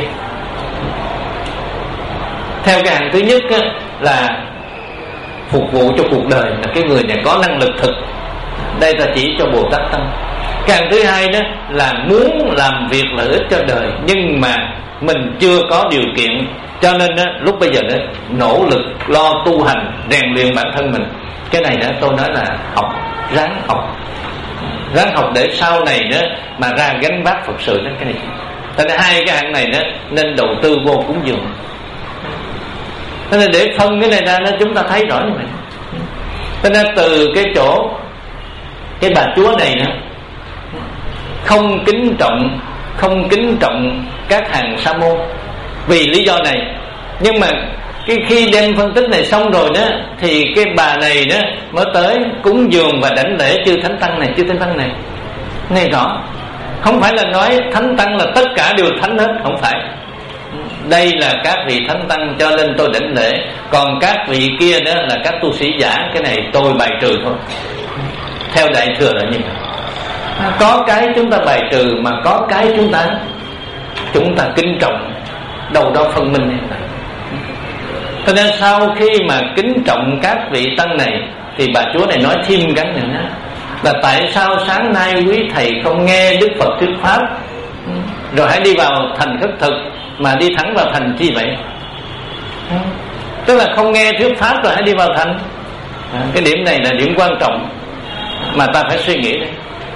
Theo cái hạng thứ nhất á, là phục vụ cho cuộc đời, là cái người này có năng lực thực. Đây ta chỉ cho Bồ Tát Tâm. Cái hạng thứ hai đó là muốn làm việc lợi ích cho đời, nhưng mà mình chưa có điều kiện, cho nên đó, lúc bây giờ đó, nỗ lực lo tu hành, rèn luyện bản thân mình. Cái này đó tôi nói là học, ráng học, ráng học để sau này đó mà ra gánh vác Phật sự đó. Cái này, cho nên hai cái hạng này đó nên đầu tư vô cúng dường. Cho nên để phân cái này ra đó, chúng ta thấy rõ như vậy. Cho nên từ cái chỗ cái bà chúa này nữa, không kính trọng, không kính trọng các hàng sa môn vì lý do này. Nhưng mà cái khi đem phân tích này xong rồi đó, thì cái bà này đó mới tới cúng dường và đảnh lễ chư thánh tăng này, chư thánh tăng này. Nghe rõ, không phải là nói thánh tăng là tất cả đều thánh hết, không phải. Đây là các vị thánh tăng cho nên tôi đảnh lễ, còn các vị kia đó là các tu sĩ giả, cái này tôi bài trừ thôi. Theo Đại Thừa là như vậy. Có cái chúng ta bài trừ, mà có cái chúng ta chúng ta kính trọng, đâu đó phân minh này. Cho nên sau khi mà kính trọng các vị tăng này, thì bà chúa này nói thêm cái nữa là tại sao sáng nay quý thầy không nghe Đức Phật thuyết pháp rồi hãy đi vào thành khất thực, mà đi thẳng vào thành chi vậy? Tức là không nghe thuyết pháp rồi hãy đi vào thành. Cái điểm này là điểm quan trọng mà ta phải suy nghĩ đấy.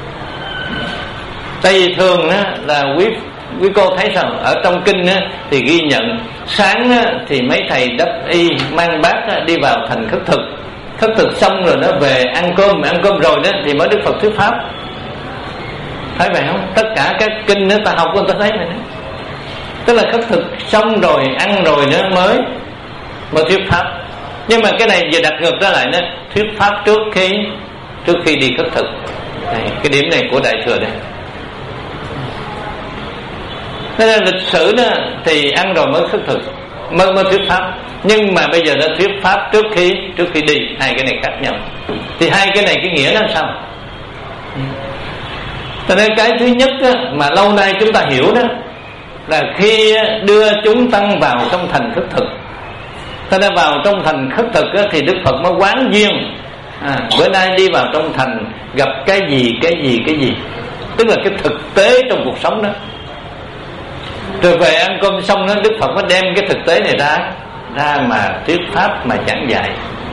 Tại vì thường á, là quý quý cô thấy sao? Ở trong kinh á, thì ghi nhận sáng á, thì mấy thầy đắp y mang bát á, đi vào thành khất thực. Khất thực xong rồi nó về ăn cơm, ăn cơm rồi đó thì mới Đức Phật thuyết pháp. Thấy vậy không? Tất cả các kinh nữa ta học, ta thấy vậy đó. Tức là khất thực xong rồi, ăn rồi nữa mới mới thuyết pháp. Nhưng mà cái này giờ đặt ngược ra lại đó, thuyết pháp trước khi trước khi đi khất thực. Đây, cái điểm này của Đại Thừa đây. Thế nên lịch sử đó thì ăn rồi mới khất thực, mới mới thuyết pháp. Nhưng mà bây giờ nó thuyết pháp trước khi trước khi đi, hai cái này khác nhau. Thì hai cái này cái nghĩa là sao? Cho nên cái thứ nhất đó, mà lâu nay chúng ta hiểu đó là khi đưa chúng tăng vào trong thành khất thực. Cho nên vào trong thành khất thực đó, thì Đức Phật mới quán duyên. À, bữa nay đi vào trong thành gặp cái gì cái gì cái gì, tức là cái thực tế trong cuộc sống đó. Rồi về ăn cơm xong đó, Đức Phật mới đem cái thực tế này ra ra mà thuyết pháp, mà giảng dạy.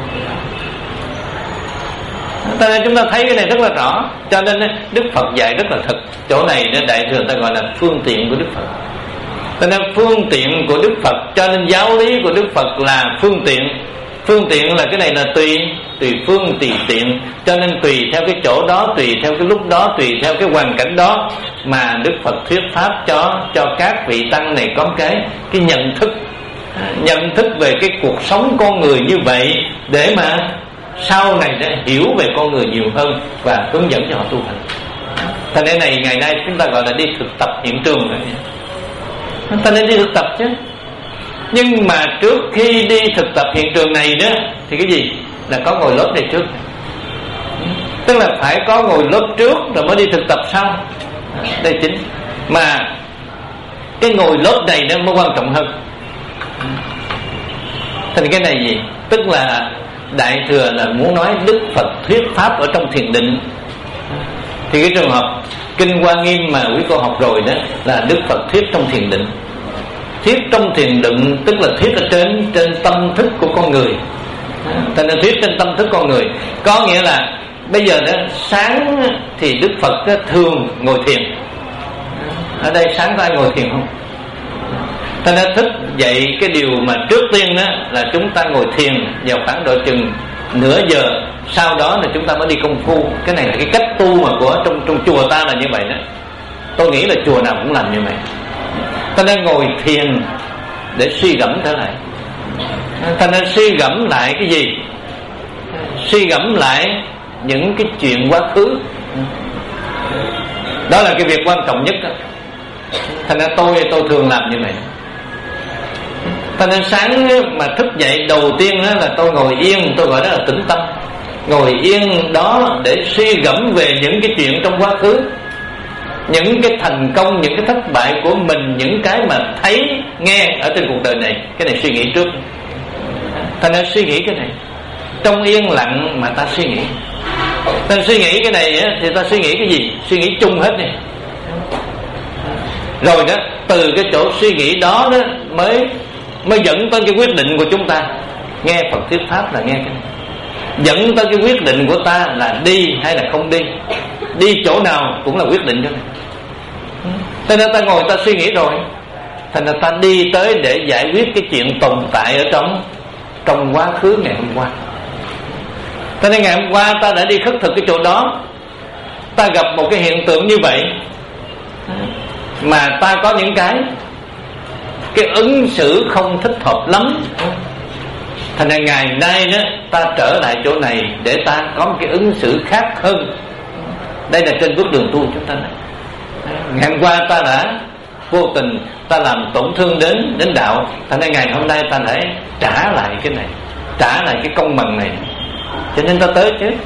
Cho nên chúng ta thấy cái này rất là rõ. Cho nên Đức Phật dạy rất là thực. Chỗ này Đại Thừa ta gọi là phương tiện của Đức Phật. Cho nên phương tiện của Đức Phật, cho nên giáo lý của Đức Phật là phương tiện. Phương tiện là cái này là tùy tùy phương tùy tiện. Cho nên tùy theo cái chỗ đó, tùy theo cái lúc đó, tùy theo cái hoàn cảnh đó mà Đức Phật thuyết pháp cho cho các vị tăng này có cái cái nhận thức, nhận thức về cái cuộc sống con người như vậy, để mà sau này để hiểu về con người nhiều hơn và hướng dẫn cho họ tu hành. Thành nên này ngày nay chúng ta gọi là đi thực tập hiện trường rồi. Ta nên đi thực tập chứ. Nhưng mà trước khi đi thực tập hiện trường này đó thì cái gì? Là có ngồi lớp này trước. Tức là phải có ngồi lớp trước rồi mới đi thực tập sau. Đây chính. Mà cái ngồi lớp này nó mới quan trọng hơn. Thành cái này gì? Tức là Đại Thừa là muốn nói Đức Phật thuyết pháp ở trong thiền định. Thì cái trường hợp Kinh Hoa Nghiêm mà quý cô học rồi đó là Đức Phật thuyết trong thiền định. Thuyết trong thiền định tức là thuyết ở trên trên tâm thức của con người. Thành nên thuyết trên tâm thức con người có nghĩa là bây giờ đó sáng thì Đức Phật thường ngồi thiền. Ở đây sáng có ai ngồi thiền không? Ta đã thích dạy cái điều mà trước tiên đó là chúng ta ngồi thiền vào khoảng độ chừng nửa giờ, sau đó là chúng ta mới đi công phu. Cái này là cái cách tu mà của trong trong chùa ta là như vậy đó. Tôi nghĩ là chùa nào cũng làm như vậy. Ta nên ngồi thiền để suy gẫm trở lại. Ta nên suy gẫm lại cái gì? suy gẫm lại những cái chuyện quá khứ. Đó là cái việc quan trọng nhất đó. Thành ra tôi tôi thường làm như vậy. Thành ra sáng mà thức dậy đầu tiên đó là tôi ngồi yên, tôi gọi đó là tĩnh tâm. Ngồi yên đó để suy gẫm về những cái chuyện trong quá khứ, những cái thành công, những cái thất bại của mình, những cái mà thấy, nghe ở trên cuộc đời này. Cái này suy nghĩ trước. Thành ra suy nghĩ cái này trong yên lặng mà ta suy nghĩ. Ta suy nghĩ cái này thì ta suy nghĩ cái gì? Suy nghĩ chung hết này. Rồi đó, từ cái chỗ suy nghĩ đó đó mới mới dẫn tới cái quyết định của chúng ta. Nghe Phật thuyết pháp là nghe cái này. Dẫn tới cái quyết định của ta là đi hay là không đi. Đi chỗ nào cũng là quyết định cho này. Cho nên ta ngồi ta suy nghĩ rồi, thành ra ta đi tới để giải quyết cái chuyện tồn tại ở trong trong quá khứ ngày hôm qua. Cho nên ngày hôm qua ta đã đi khất thực cái chỗ đó, ta gặp một cái hiện tượng như vậy, mà ta có những cái cái ứng xử không thích hợp lắm. Thành ra ngày nay đó ta trở lại chỗ này để ta có một cái ứng xử khác hơn. Đây là trên bước đường tu chúng ta này. Ngày hôm qua ta đã vô tình ta làm tổn thương đến đến đạo, thành ra ngày hôm nay ta lại trả lại cái này, trả lại cái công bằng này, cho nên ta tới chứ.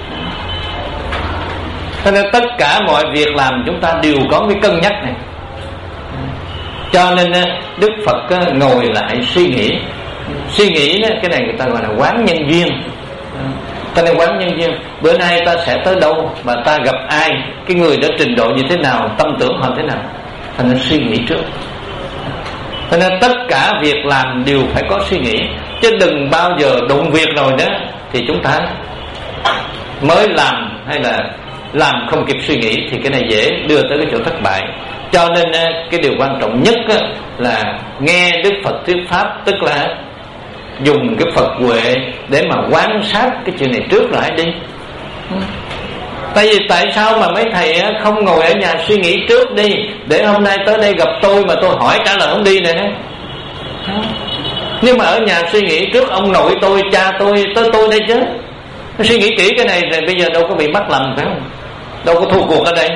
Cho nên tất cả mọi việc làm chúng ta đều có cái cân nhắc này. Cho nên Đức Phật ngồi lại suy nghĩ. Suy nghĩ cái này người ta gọi là quán nhân duyên. Ta nên quán nhân duyên. Bữa nay ta sẽ tới đâu, mà ta gặp ai, cái người đó trình độ như thế nào, tâm tưởng họ thế nào. Ta nên suy nghĩ trước. Cho nên tất cả việc làm đều phải có suy nghĩ, chứ đừng bao giờ đụng việc rồi đó thì chúng ta mới làm, hay là làm không kịp suy nghĩ, thì cái này dễ đưa tới cái chỗ thất bại. Cho nên cái điều quan trọng nhất là nghe Đức Phật thuyết pháp, tức là dùng cái Phật huệ để mà quan sát cái chuyện này trước rồi hãy đi. Tại vì tại sao mà mấy thầy không ngồi ở nhà suy nghĩ trước đi, để hôm nay tới đây gặp tôi mà tôi hỏi trả lời không đi này. Nhưng mà ở nhà suy nghĩ trước ông nội tôi, cha tôi, tới tôi đây chứ. Suy nghĩ kỹ cái này rồi bây giờ đâu có bị mắc lầm phải không? Đâu có thua cuộc ở đây.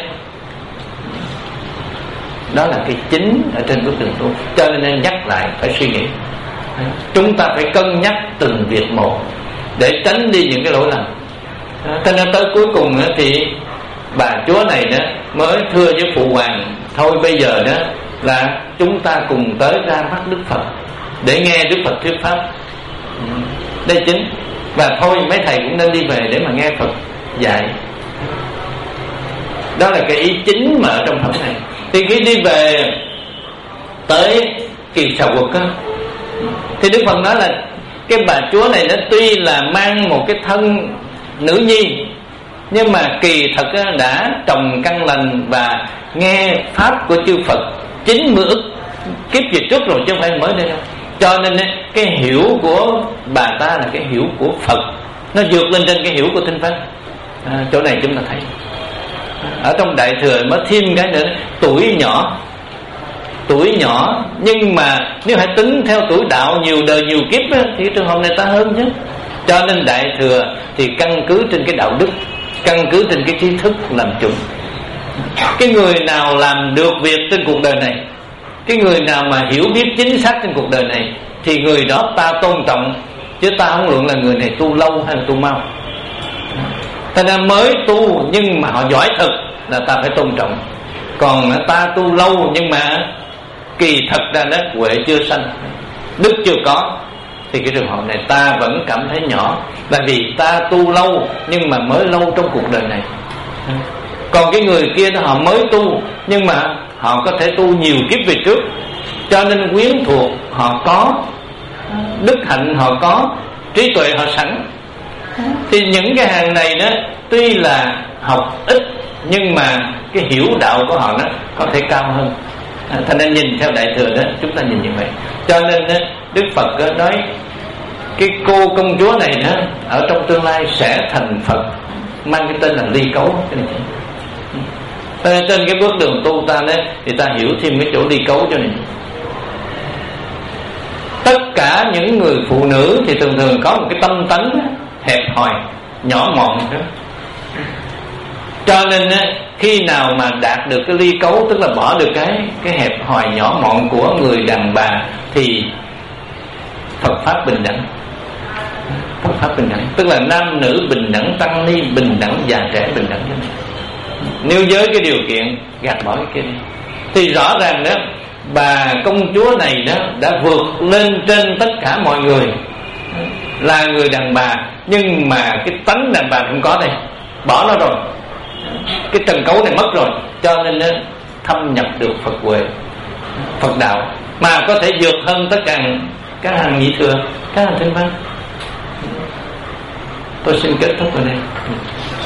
Đó là cái chính ở trên bước đường tu. Cho nên nhắc lại phải suy nghĩ. Chúng ta phải cân nhắc từng việc một để tránh đi những cái lỗi lầm. Cho nên tới cuối cùng thì bà chúa này đó mới thưa với phụ hoàng: thôi bây giờ đó là chúng ta cùng tới ra mắt Đức Phật để nghe Đức Phật thuyết pháp. Đây chính. Và thôi mấy thầy cũng nên đi về để mà nghe Phật dạy. Đó là cái ý chính mà ở trong phẩm này. Thì khi đi về tới Kỳ Xà Quật á, thì Đức Phật nói là cái bà chúa này nó tuy là mang một cái thân nữ nhi, nhưng mà kỳ thật đã trồng căn lành và nghe pháp của chư Phật chín mươi ức kiếp về trước rồi, chứ không phải mới đây đâu. Cho nên cái hiểu của bà ta là cái hiểu của Phật, nó vượt lên trên cái hiểu của Tinh Văn. À, chỗ này chúng ta thấy ở trong Đại Thừa mới thêm cái nữa, tuổi nhỏ tuổi nhỏ nhưng mà nếu hãy tính theo tuổi đạo nhiều đời nhiều kiếp á, thì trường hợp này ta hơn chứ. Cho nên Đại Thừa thì căn cứ trên cái đạo đức, căn cứ trên cái trí thức làm chủ. Cái người nào làm được việc trên cuộc đời này, cái người nào mà hiểu biết chính xác trên cuộc đời này, thì người đó ta tôn trọng, chứ ta không luận là người này tu lâu hay là tu mau. Thành ra mới tu nhưng mà họ giỏi thật là ta phải tôn trọng. Còn ta tu lâu nhưng mà kỳ thật ra đó huệ chưa sanh, đức chưa có, thì cái trường hợp này ta vẫn cảm thấy nhỏ. Là vì ta tu lâu nhưng mà mới lâu trong cuộc đời này. Còn cái người kia đó họ mới tu nhưng mà họ có thể tu nhiều kiếp về trước, cho nên quyến thuộc họ có, đức hạnh họ có, trí tuệ họ sẵn. Thì những cái hàng này đó tuy là học ít nhưng mà cái hiểu đạo của họ đó có thể cao hơn. À, thành nên nhìn theo Đại Thừa đó chúng ta nhìn như vậy. Cho nên đó, Đức Phật đó nói cái cô công chúa này đó ở trong tương lai sẽ thành Phật, mang cái tên là Ly Cấu. Cái này trên, trên cái bước đường tu ta đó thì ta hiểu thêm cái chỗ Ly Cấu cho này. Tất cả những người phụ nữ thì thường thường có một cái tâm tánh hẹp hòi nhỏ mọn đó. Cho nên á, khi nào mà đạt được cái ly cấu, tức là bỏ được cái cái hẹp hòi nhỏ mọn của người đàn bà, thì Phật pháp bình đẳng. Phật pháp bình đẳng tức là nam nữ bình đẳng, tăng ni bình đẳng, già trẻ bình đẳng. Nếu với cái điều kiện gạt bỏ cái kia đi, thì rõ ràng đó, bà công chúa này đó đã vượt lên trên tất cả mọi người, là người đàn bà, nhưng mà cái tánh đàn bà không có đây, bỏ nó rồi, cái trần cấu này mất rồi, cho nên nó thâm nhập được Phật huệ, Phật đạo, mà có thể vượt hơn tất cả các hàng nhị thừa, các hàng thanh văn. Tôi xin kết thúc ở đây.